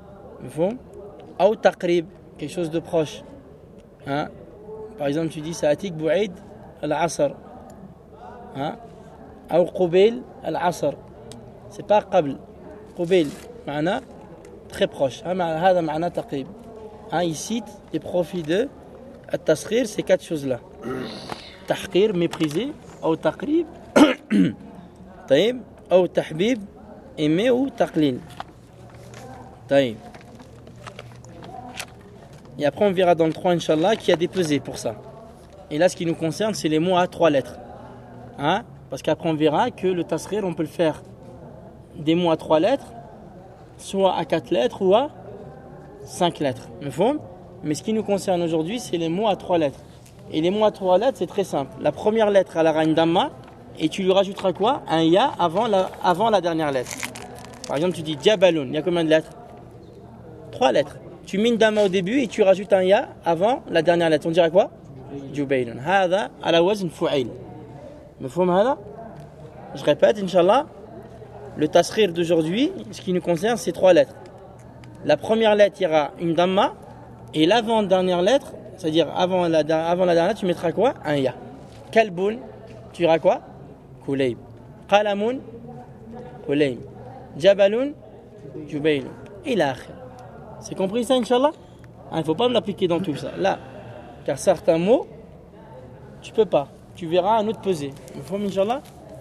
[SPEAKER 2] Ou taqrib, quelque chose de proche. Hein? Par exemple, tu dis Sa'atik Bou'id al-Asr. Hein? Ou Qubayl al-Asr. C'est pas Qabl. Qubayl, معناه très proche. هذا معناه تقريب. Hein, il cite les profits de التصغير, ces quatre choses-là. Tahqir, mépriser. Ou taqrib. طيب. ou tahbib, aimer ou taqlil. Taïb. Et après on verra dans le 3 Inch'Allah qu'il y a des pesées pour ça. Et là ce qui nous concerne c'est les mots à 3 lettres. Hein? Parce qu'après on verra que le tasghir on peut le faire des mots à 3 lettres, soit à 4 lettres ou à 5 lettres. Mais ce qui nous concerne aujourd'hui c'est les mots à 3 lettres. Et les mots à 3 lettres c'est très simple. La première lettre elle aura une damma et tu lui rajouteras quoi? Un ya avant la dernière lettre. Par exemple tu dis Jabalun, il y a combien de lettres? 3 lettres. Tu mets une damma au début et tu rajoutes un ya avant la dernière lettre. On dirait quoi? Jubaylun. Hada ala wazn fu'ail. Mafhoum hada? Je répète, Inch'Allah, le tasghir d'aujourd'hui, ce qui nous concerne, c'est 3 lettres. La première lettre, il y aura une damma et l'avant-dernière lettre, c'est-à-dire avant la dernière lettre, tu mettras quoi? Un ya. Kalbun, tu diras quoi? Kulayb. Qalamun, Kulayb. Jabalun, Jubaylun. Ila akhir. C'est compris ça, Inch'Allah? Il ne faut pas me l'appliquer dans tout ça. Là, car certains mots, tu peux pas. Tu verras un autre pesé. Il faut, Inch'Allah.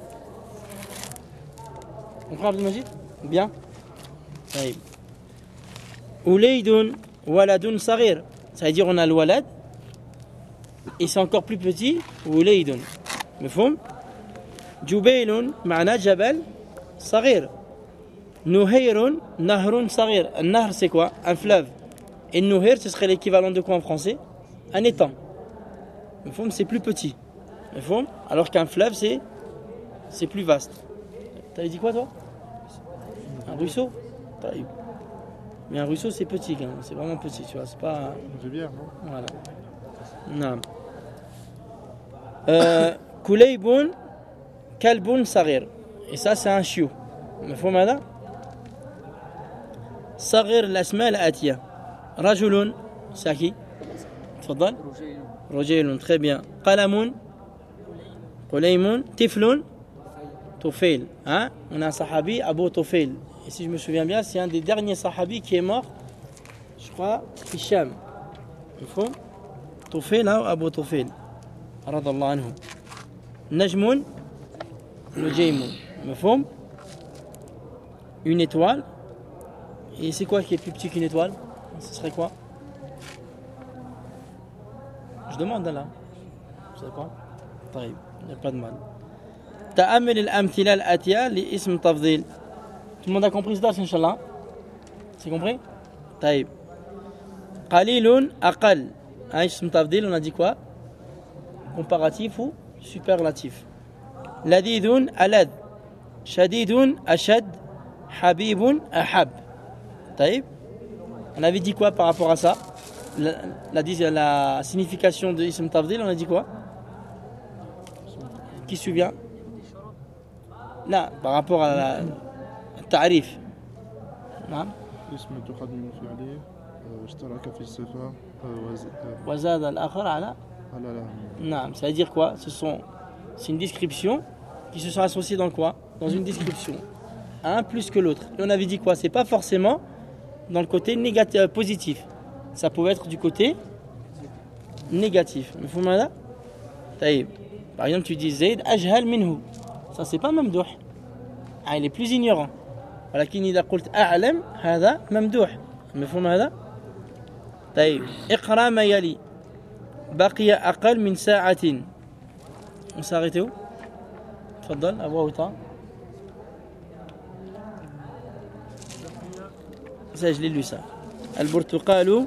[SPEAKER 2] On prend Abdel Majid? Bien. Ouleydun, waladun saghir. Ça veut dire on a le walad. Et c'est encore plus petit. Ouleydun. Mafhoum? Jubaylun, ma'na jabal, saghir. Nuhayrun, nahrun saghir. Un nahr c'est quoi? Un fleuve. Et nuhair ce serait l'équivalent de quoi en français? Un étang. C'est plus petit. Alors qu'un fleuve c'est plus vaste. T'avais dit quoi toi? Un ruisseau? Mais un ruisseau c'est petit quand même. C'est vraiment petit, tu vois. C'est pas.
[SPEAKER 1] Une rivière, non?
[SPEAKER 2] Voilà. Non. Kulaybun, kalbun saghir. Et ça c'est un chiot. مفهوم هذا؟ صغر الأسماء الآتية. رجل ساكي تفضل. رجيل très bien. قلم قليم طفل طفيل. Hein? On a un sahabi Abu Tufail. Et si je me souviens bien, c'est un des derniers sahabis qui est mort, je crois, Hisham. مفهوم؟ طفيل أو أبو طفيل رضي الله عنه. نجم نجيم. مفهوم؟ Une étoile. Et c'est quoi qui est plus petit qu'une étoile? Ce serait quoi? Je demande là. Je sais pas. طيب, il n'y a pas de mal. تأمل الأمثلة الآتية لاسم تفضيل. Tout le monde a compris ce dars, Inch'Allah? C'est compris? طيب. قليل أقل. اسم تفضيل, on a dit quoi? Comparatif ou superlatif. لذيذ ألذ. شديد أشد. Habibun ahab. Taïb. On avait dit quoi par rapport à ça? La signification de Ism Tafdil, on a dit quoi? Qui se souvient? Là, par rapport à la tarif.
[SPEAKER 1] اسم تقدم فعله اشترك في الصفة
[SPEAKER 2] وزاد الآخر على نعم. Ça veut dire quoi? C'est une description qui se sont associées dans quoi? Dans une description. Un plus que l'autre. Et on avait dit quoi? C'est pas forcément dans le côté négatif, positif. Ça pouvait être du côté négatif. Par exemple, tu dis Zayd ajhal minhu. Ça c'est pas mamdouh. Ah, il est plus ignorant. ولكن إذا قلت أعلم هذا ممدوح. مفهوم هذا؟ طيب اقرأ ما يلي. بقي أقل من ساعة. On s'est arrêté où? تفضل أبو أوطان. Ça, je l'ai lu ça. البرتقال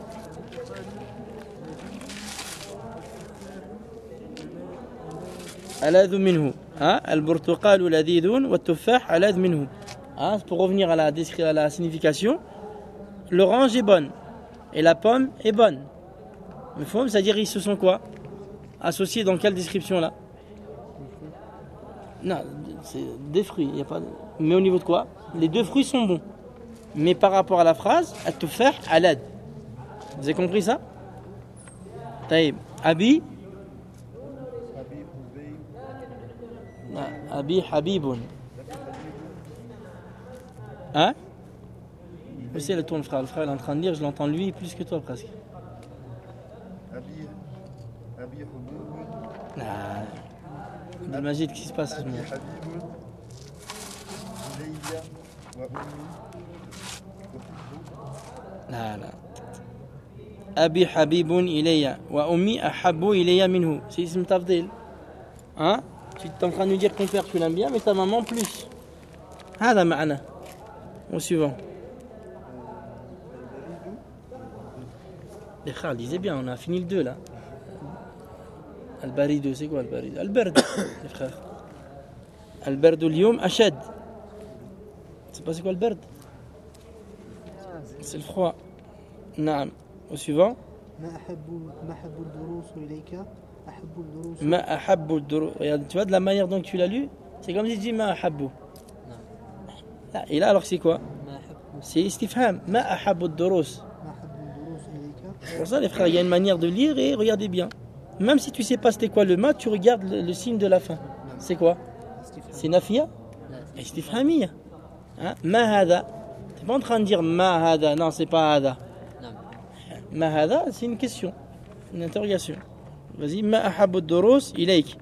[SPEAKER 2] ألذ منه. البرتقال لذيذ والتفاح ألذ منه. Pour revenir à la signification, l'orange est bonne et la pomme est bonne. Mais faut, c'est-à-dire ils se sont quoi? Associés dans quelle description là? Non, c'est des fruits. Y a pas de... Mais au niveau de quoi? Les deux fruits sont bons. Mais par rapport à la phrase, at-tufah alad. Vous avez compris ça? Taïb. Abi Habibun. Hein? Vous savez, le frère est en train de lire, je l'entends lui plus que toi presque.
[SPEAKER 7] Abi
[SPEAKER 2] Abdel Majid, qu'est-ce qui se passe? لا لا أبي حبيب إلي وأمي أحب إلي منه. C'est اسم تفضيل. Hein? Tu es en train de nous dire que ton père tu l'aimes bien mais ta maman plus. هذا معنى. Au suivant. Les frères disaient bien, on a fini le 2 là. Al-Barid, c'est quoi Al-Barid? Al-Bard, les frères. Al-Bard al-Yawm ashad. C'est pas c'est quoi Al-Bard? C'est le froid. Naam. Au suivant. Ma ahabbu ad-durus. Regarde, tu vois de la manière dont tu l'as lu, c'est comme si tu dis ma ahabbu. Et là alors c'est quoi? C'est istifham. Ma ahabbu ad-durus. C'est pour ça les frères, il y a une manière de lire et regardez bien. Même si tu sais pas c'était quoi le ma, tu regardes le signe de la fin. C'est quoi? C'est nafiya? Istifhamiyya. Ma hada. Tu n'es pas en train de dire ma hada. Non, c'est pas hada. Ma hada, c'est une question, une interrogation. Vas-y, ma ahabbu ad-durus ilayk.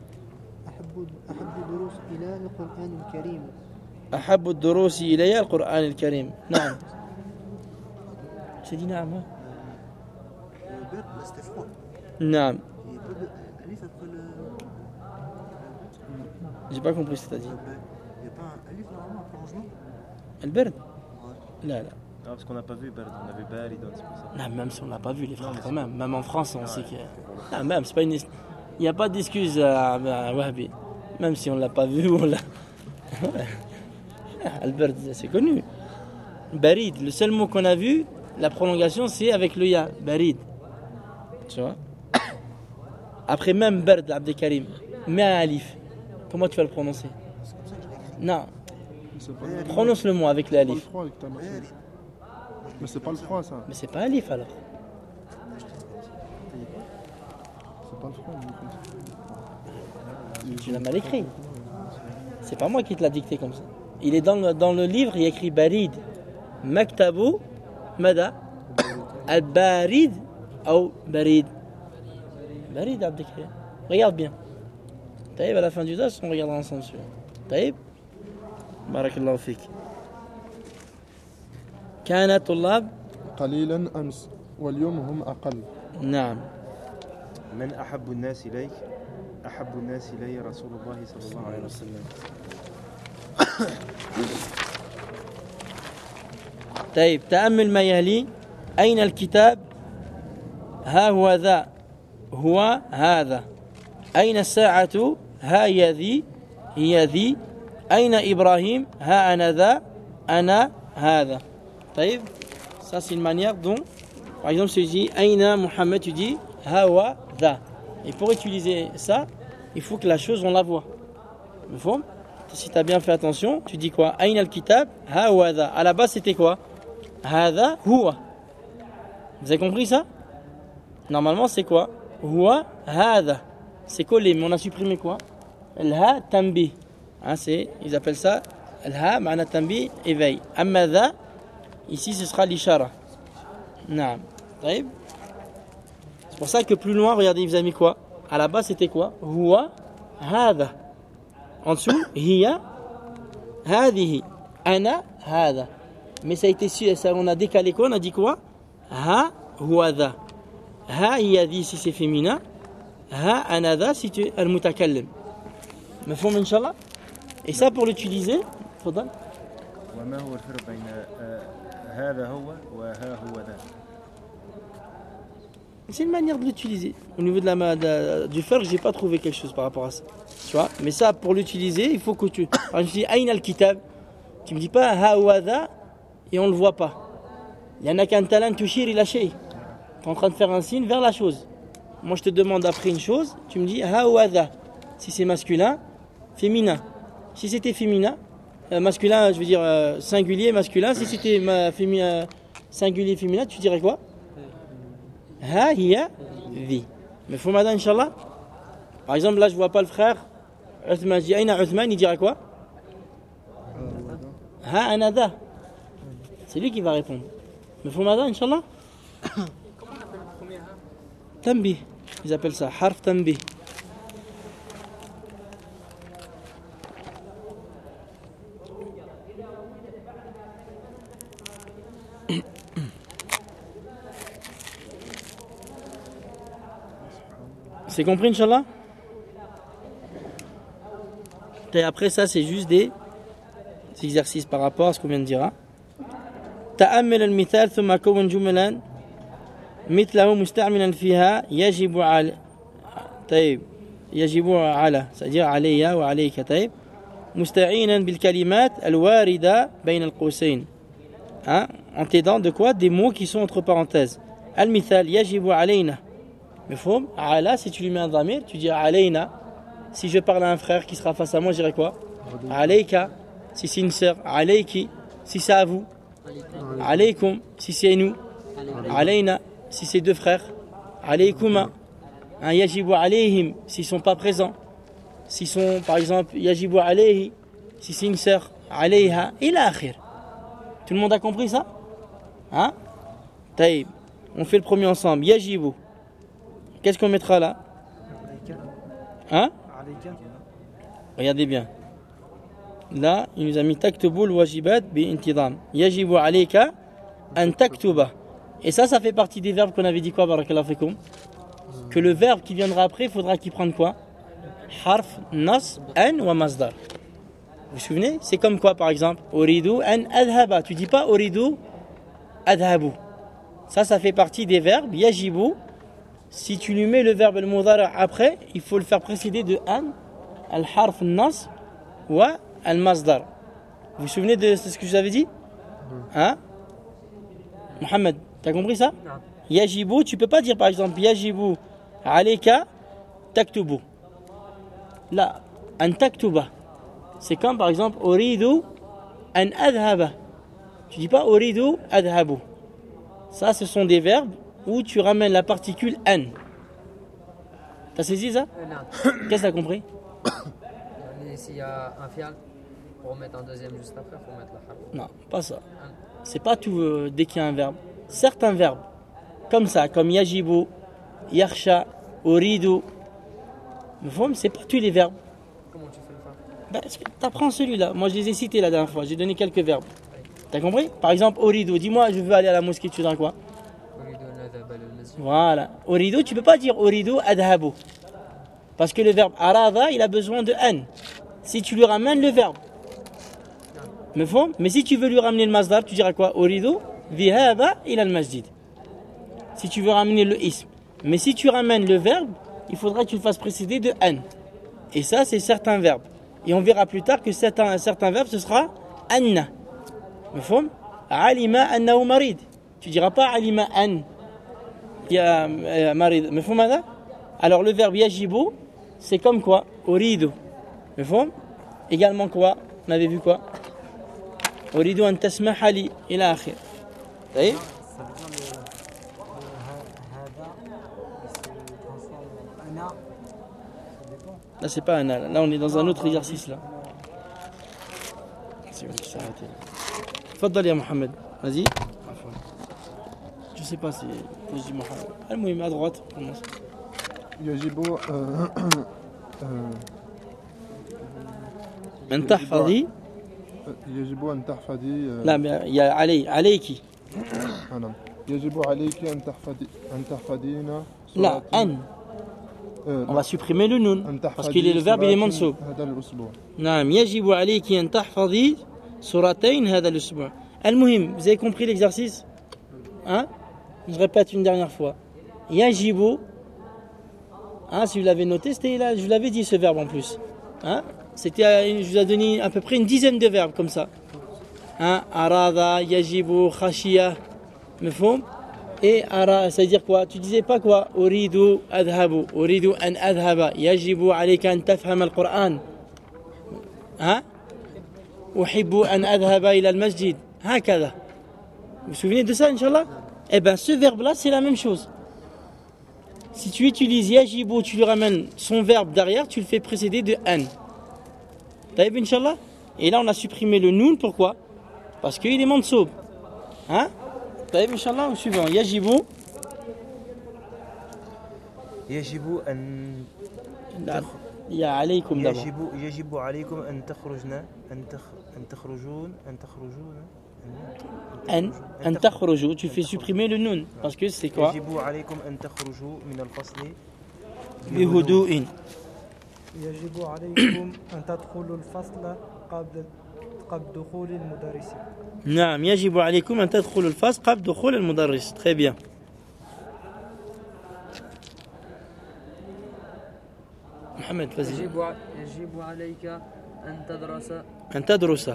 [SPEAKER 2] أحب الدروس إلي القرآن الكريم. نعم. سيدي نعم. نعم. J'ai pas compris ce que tu as dit.
[SPEAKER 7] Il n'y a pas un alif normalement pour rangement?
[SPEAKER 2] Albert? Là, là.
[SPEAKER 3] Non, parce qu'on n'a pas vu Berd, on a vu Barid, c'est pour ça.
[SPEAKER 2] Non, même si on l'a pas vu, les frères, quand même. Même en France, on sait que. Ah, même, c'est pas une. Il n'y a pas d'excuse à Wahbi. Même si on l'a pas vu, on l'a. Albert, c'est connu. Barid, le seul mot qu'on a vu, la prolongation, c'est avec le ya. Barid. Tu vois? Après, même Berd, Abdelkarim, mets un alif. Comment tu vas le prononcer? Non. Prononce le mot avec le alif.
[SPEAKER 1] Mais c'est pas le froid ça.
[SPEAKER 2] Mais c'est pas alif alors.
[SPEAKER 1] C'est pas le froid.
[SPEAKER 2] Tu l'as mal écrit. C'est pas moi qui te l'ai dicté comme ça. Il est dans le livre, il y a écrit Barid. Maktabu Mada Al-Barid ou Barid. Barid Abdelkarim. Regarde bien. Taïb, à la fin du dars, on regardera ensemble sur. Taïb. Barakallahu fik. كان طلاب
[SPEAKER 1] قليلا أمس واليوم هم أقل.
[SPEAKER 2] نعم.
[SPEAKER 3] من أحب الناس إليك؟ أحب الناس إلي رسول الله صلى الله عليه وسلم.
[SPEAKER 2] طيب تأمل ما يلي. أين الكتاب؟ ها هو ذا هو هذا. أين الساعة؟ ها هي ذي. أين إبراهيم؟ ها أنا ذا أنا هذا. طيب ça c'est une manière dont par exemple si tu dis Aïna Mohamed, tu dis Hawa dha. Et pour utiliser ça il faut que la chose on la voit. Si tu as bien fait attention, tu dis quoi? Aïna al-kitab Hawa dha. À la base c'était quoi? Hadha huwa. Vous avez compris ça? Normalement c'est quoi? Huwa hadha. C'est collé mais on a supprimé quoi? Al-ha tanbih. Ils appellent ça al-ha ma'na tanbih, éveil. Amma dha, ici ce sera l'ishara. Naam. C'est pour ça que plus loin, regardez, vous avez mis quoi? À la base c'était quoi? Huwa hadha. En dessous, hiya hadihi. Ana hadha. Mais ça a été su, ça, on a décalé quoi? On a dit quoi? Ha huwa dha. Ha hiya dhi si c'est féminin. Ha ana dha si tu es al-mutakallim. Mafhoum inshallah? Et ça pour l'utiliser, faudra.
[SPEAKER 3] وما هو الفرق بين هذا هو وها هو ذا؟
[SPEAKER 2] C'est une manière de l'utiliser. Au niveau du farq, j'ai pas trouvé quelque chose par rapport à ça. Tu vois? Mais ça, pour l'utiliser, il faut que tu. Par exemple, je dis Aïn al-kitab. Tu me dis pas ha ou hadha et on le voit pas. Il y en a qu'un talent touchir il a shay. Tu es en train de faire un signe vers la chose. Moi, je te demande après une chose, tu me dis ha ou hadha. Si c'est masculin, féminin. Si c'était féminin, masculin, je veux dire singulier, masculin. Si c'était singulier, féminin, tu dirais quoi? Ha hiya dhi. Mais faut madame Inch'Allah. Par exemple, là je vois pas le frère Uthman. Je dis Aïna Uthman, il dira quoi? Ha anada. C'est lui qui va répondre. Mais faut madame Inch'Allah.
[SPEAKER 4] Comment on appelle le premier ha?
[SPEAKER 2] Tanbih. Ils appellent ça harf tanbih. C'est compris, Inch'Allah? Et après ça, c'est juste des exercices par rapport à ce qu'on vient de dire. تأمل المثال ثم كون جملا مثله مستعملا فيها يجب على طيب يجب على c'est-à-dire علي وعليك طيب مستعينا بالكلمات الواردة بين القوسين en t'aidant de quoi? Des mots qui sont entre parenthèses. المثال يجب علينا مفهوم؟ على si tu lui mets un dhamir tu dis علينا. Si je parle à un frère qui sera face à moi je dirais quoi? عليك. Si c'est une sœur عليك. Si c'est à vous عليكم. Si c'est nous علينا. Si c'est deux frères عليكما. يجب عليهم s'ils sont pas présents. S'ils sont par exemple يجب عليه si c'est une sœur عليها إلى آخر. Tout le monde a compris ça? Hein? طيب. On fait le premier ensemble. يجب. Qu'est-ce qu'on mettra là? Hein? Regardez bien. Là, il nous a mis taktubul wajibat bi intidam. Yajibu alayka an taktuba. Et ça fait partie des verbes qu'on avait dit quoi, barakallahu fikum? Que le verbe qui viendra après, il faudra qu'il prenne quoi? Harf, nas, an wa masdar. Vous vous souvenez? C'est comme quoi par exemple? Uridu an adhaba. Tu dis pas uridu adhabu. Ça fait partie des verbes. Yajibu. Si tu lui mets le verbe al-mudara après, il faut le faire précéder de an, al-harf nas wa al-masdar. Vous vous souvenez de ce que je vous avais dit? Hein? Mohamed, t'as compris ça? Non. Yajibu, tu peux pas dire par exemple yajibu alayka taktubu. Là, an taktuba. C'est comme par exemple uridu an adhaba. Tu dis pas uridu adhabu. Ça, ce sont des verbes où tu ramènes la particule an. T'as saisi ça?
[SPEAKER 10] Non.
[SPEAKER 2] Qu'est-ce que t'as compris?
[SPEAKER 10] S'il y a un fial, pour mettre un deuxième juste après, il faut mettre la harf.
[SPEAKER 2] Non, pas ça. C'est pas tout dès qu'il y a un verbe. Certains verbes, comme ça, comme yajibu, yakhsha, uridu, c'est pas tous les verbes.
[SPEAKER 10] Comment tu fais le faire?
[SPEAKER 2] T'apprends celui-là. Moi, je les ai cités la dernière fois. J'ai donné quelques verbes. T'as compris? Par exemple, uridu. Dis-moi, je veux aller à la mosquée. Tu diras quoi? Voilà. Uridu, tu peux pas dire uridu adhabu. Parce que le verbe arada, il a besoin de an. Si tu lui ramènes le verbe. Mais si tu veux lui ramener le masdar, tu diras quoi? Uridu dhihaba ila al-masjid. Si tu veux ramener le ism. Mais si tu ramènes le verbe, il faudra que tu le fasses précéder de an. Et ça, c'est certains verbes. Et on verra plus tard que certains verbes, ce sera anna. Alima annahu marid. Tu diras pas alima an. Ya marid. Alors le verbe yajibu, c'est comme quoi? Uridu. Également quoi? On avait vu quoi? Uridu an tasmaha li ila akhir. T'as Là, c'est pas un Là, on est dans un autre exercice là. C'est bon, ça s'arrête. Fadal ya Mohamed. Vas-y. Je sais pas si je dis Mohamed. Al-Muhim à droite.
[SPEAKER 1] يجب
[SPEAKER 2] أن تحفظي.
[SPEAKER 1] يجب أن تحفظي.
[SPEAKER 2] لا يا عليك.
[SPEAKER 1] نعم. يجب عليك أن تحفظين.
[SPEAKER 2] لا أن. On va supprimer le nun parce que le verbe il est mansoub. نعم يجب عليك أن تحفظي سورتين هذا الأسبوع. المهم, vous avez compris l'exercice? Hein? Je répète une dernière fois. يجب. Hein, si vous l'avez noté, c'était là, je vous l'avais dit ce verbe en plus. Hein? C'était, je vous ai donné à peu près une dizaine de verbes comme ça. Hein? Arada, yajibu, khashiya, mefhoum. Et ara, ça veut dire quoi? Tu disais pas quoi? Uridu adhabu, uridu an adhaba, yajibu alayka an tafham al-Qur'an. Hein? Uhibbu an adhaba ila al-masjid. Hakada. Vous vous souvenez de ça, Inch'Allah? Eh bien, ce verbe-là, c'est la même chose. Si tu utilises yajibu, tu lui ramènes son verbe derrière, tu le fais précéder de an. Taïb, Inch'Allah? Et là, on a supprimé le noun, pourquoi? Parce qu'il est mansoub. Hein? Taïb, Inch'Allah, au suivant. Yajibu.
[SPEAKER 3] Yajibu an.
[SPEAKER 2] Ya alaykum d'abord.
[SPEAKER 3] Yajibu alaykum an takhrujna, an takhrujun.
[SPEAKER 2] An takhruju, tu fais supprimer le nun parce que c'est quoi?
[SPEAKER 3] Yajibu alaykum an takhruju min al-fasli
[SPEAKER 2] بهدوء.
[SPEAKER 9] يجب عليكم أن تدخلوا الفصل قبل دخول المدرس.
[SPEAKER 2] نعم يجب عليكم أن تدخلوا الفصل قبل دخول المدرس. Très bien. محمد vas-y.
[SPEAKER 10] يجب عليك
[SPEAKER 2] أن تدرس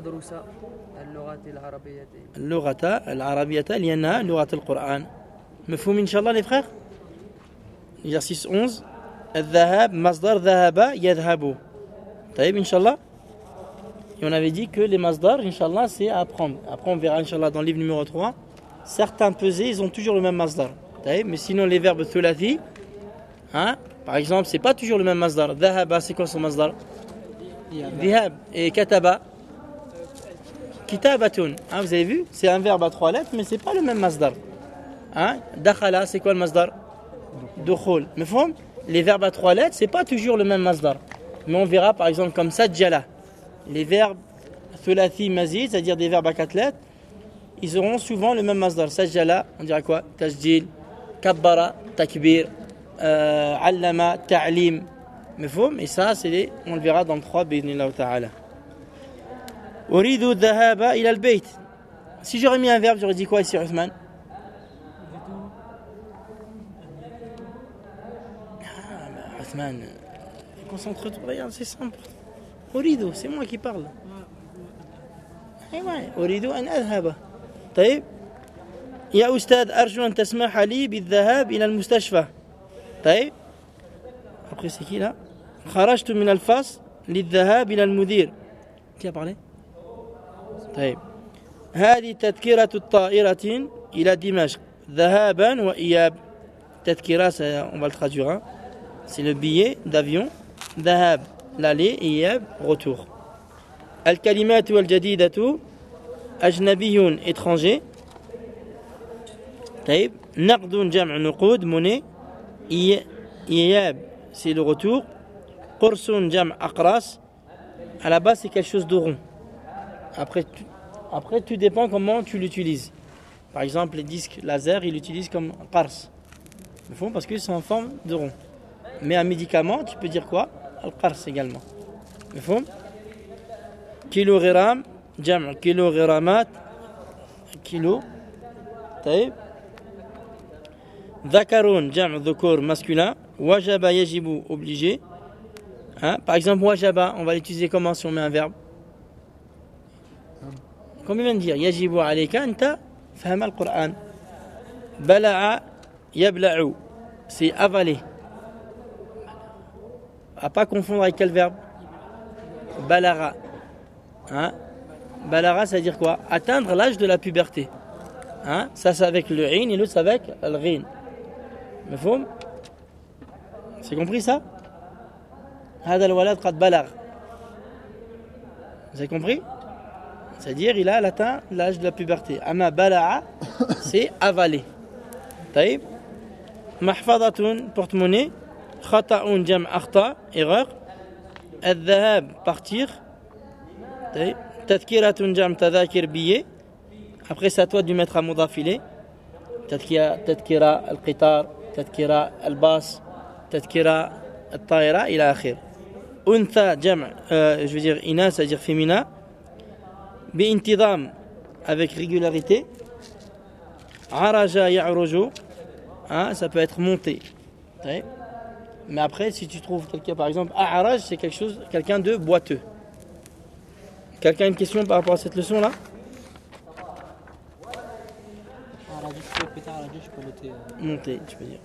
[SPEAKER 10] اللغة
[SPEAKER 2] العربية لأنها لغة القرآن. مفهوم إن شاء الله les frères. Exercice 11. الذهاب مصدر ذهب يذهب. طيب إن شاء الله. Et on avait dit que les masdar, Inch'Allah, c'est à apprendre. Après, on verra, Inch'Allah, dans le livre numéro 3. Certains pesés, ils ont toujours le même masdar. Mais sinon, les verbes thulathi, hein, par exemple, c'est pas toujours le même masdar. Dhahaba, c'est quoi son masdar? Dhihab. Et kataba? Kitabatun. Hein, vous avez vu? C'est un verbe à 3 lettres, mais c'est pas le même masdar. Hein? Dakhala, c'est quoi le masdar? Dukhul. Mais les verbes à 3 lettres, c'est pas toujours le même masdar. Mais on verra, par exemple, comme sajjala. Les verbes thulathi mazid, c'est-à-dire des verbes à 4 lettres, ils auront souvent le même masdar. Sajjala, on dira quoi? Tasjil, kabbara, takbir, allama, ta'lim. Et ça, on le verra dans le 3, bi'idhnillah ta'ala. Uridu dhahaba ila al-bayt. Si j'aurais mis un verbe, j'aurais dit quoi ici, Othman? Othman, concentre-toi, regarde, c'est simple. أريد c'est moi qui parle. أيوة أريد أن أذهب. طيب يا أستاذ أرجو أن تسمح لي بالذهاب إلى المستشفى. طيب après c'est qui là? خرجت من الفصل للذهاب إلى المدير. Qui a parlé? طيب هذه تذكرة الطائرة إلى دمشق ذهابا وإياب. تذكرة on va le traduire hein. C'est le billet d'avion. ذهاب l'aller et yab retour. Al-kalimatu al-jadidatu ajnabiyun étranger. Taïb naqdun jam' nuqud monnaie. Yab c'est le retour. Qursun jam' aqras. À la base c'est quelque chose de rond. Après tout dépend comment tu l'utilises. Par exemple les disques laser ils l'utilisent comme qars. Ils font parce que c'est en forme de rond. Mais un médicament tu peux dire quoi? القرص également. مفهوم؟ كيلوغرام جمع كيلوغرامات كيلو. طيب ذكرون جمع ذكور masculin. وجب يجب obligé. Hein? Par exemple وجب on va l'utiliser comment si on met un verbe? Comme il vient de dire يجب عليك أنت فهم القرآن. بلع يبلع c'est avaler. À pas confondre avec quel verbe? Balara. Hein? Balara, ça veut dire quoi? Atteindre l'âge de la puberté. Hein? Ça, c'est avec le in et l'autre, c'est avec le ghin. Mafhoum? C'est compris ça? هذا الولد قد بلغ. Vous avez compris? C'est-à-dire, il a atteint l'âge de la puberté. Ama bala'a, c'est avaler. طيب. محفظة, porte-monnaie. خطأ جمع أخطاء erreur. الذهاب partir. تذكرة جمع تذاكر billet. Après c'est à toi de lui mettre un mudaf ilay. تذكرة القطار تذكرة الباص تذكرة الطائرة إلى آخر. أنثى جمع je veux dire إناث c'est-à-dire féminin. بانتظام avec régularité. عرج يعرج ça peut être monté. Mais après, si tu trouves quelqu'un, par exemple, A'araj, c'est quelqu'un de boiteux. Quelqu'un a une question par rapport à cette leçon-là? Monter, tu peux dire.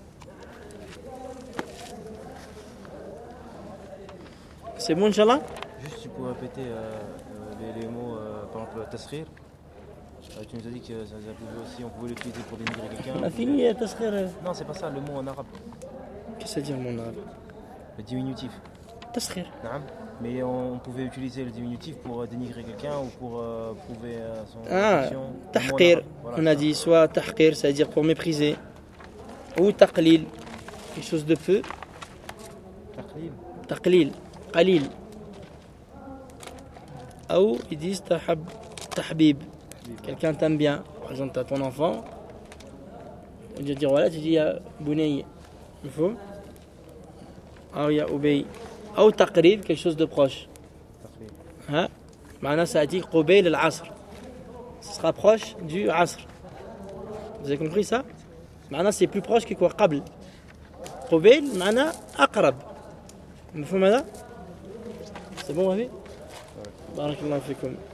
[SPEAKER 2] C'est bon, Inch'Allah?
[SPEAKER 3] Juste, tu peux répéter les mots, par exemple, taskhir. Tu nous as dit que ça pouvait aussi, on pouvait l'utiliser pour dénigrer quelqu'un.
[SPEAKER 2] On a fini, taskhir.
[SPEAKER 3] Non, c'est pas ça, le mot en arabe.
[SPEAKER 2] Qu'est-ce que ça veut dire mon arabe?
[SPEAKER 3] Le diminutif.
[SPEAKER 2] Taskhir.
[SPEAKER 3] Mais on pouvait utiliser le diminutif pour dénigrer quelqu'un ou pour prouver son action.
[SPEAKER 2] Tahqir. Voilà, on a dit soit tahqir, ça veut dire pour mépriser. Ou taqlil, quelque chose de peu. Taqlil. Qalil. Ou ils disent tahbib. Quelqu'un t'aime bien. Par exemple, tu as ton enfant. On va dire voilà, tu dis Bounay. Il faut. أو يا أبي أو تقريب quelque chose de proche ها معناه سأتي قبيل العصر ce sera proche du عصر vous avez compris ça معناه c'est plus proche que quoi قبل قبيل معناه أقرب مفهوم هذا c'est bon ma vie بارك الله فيكم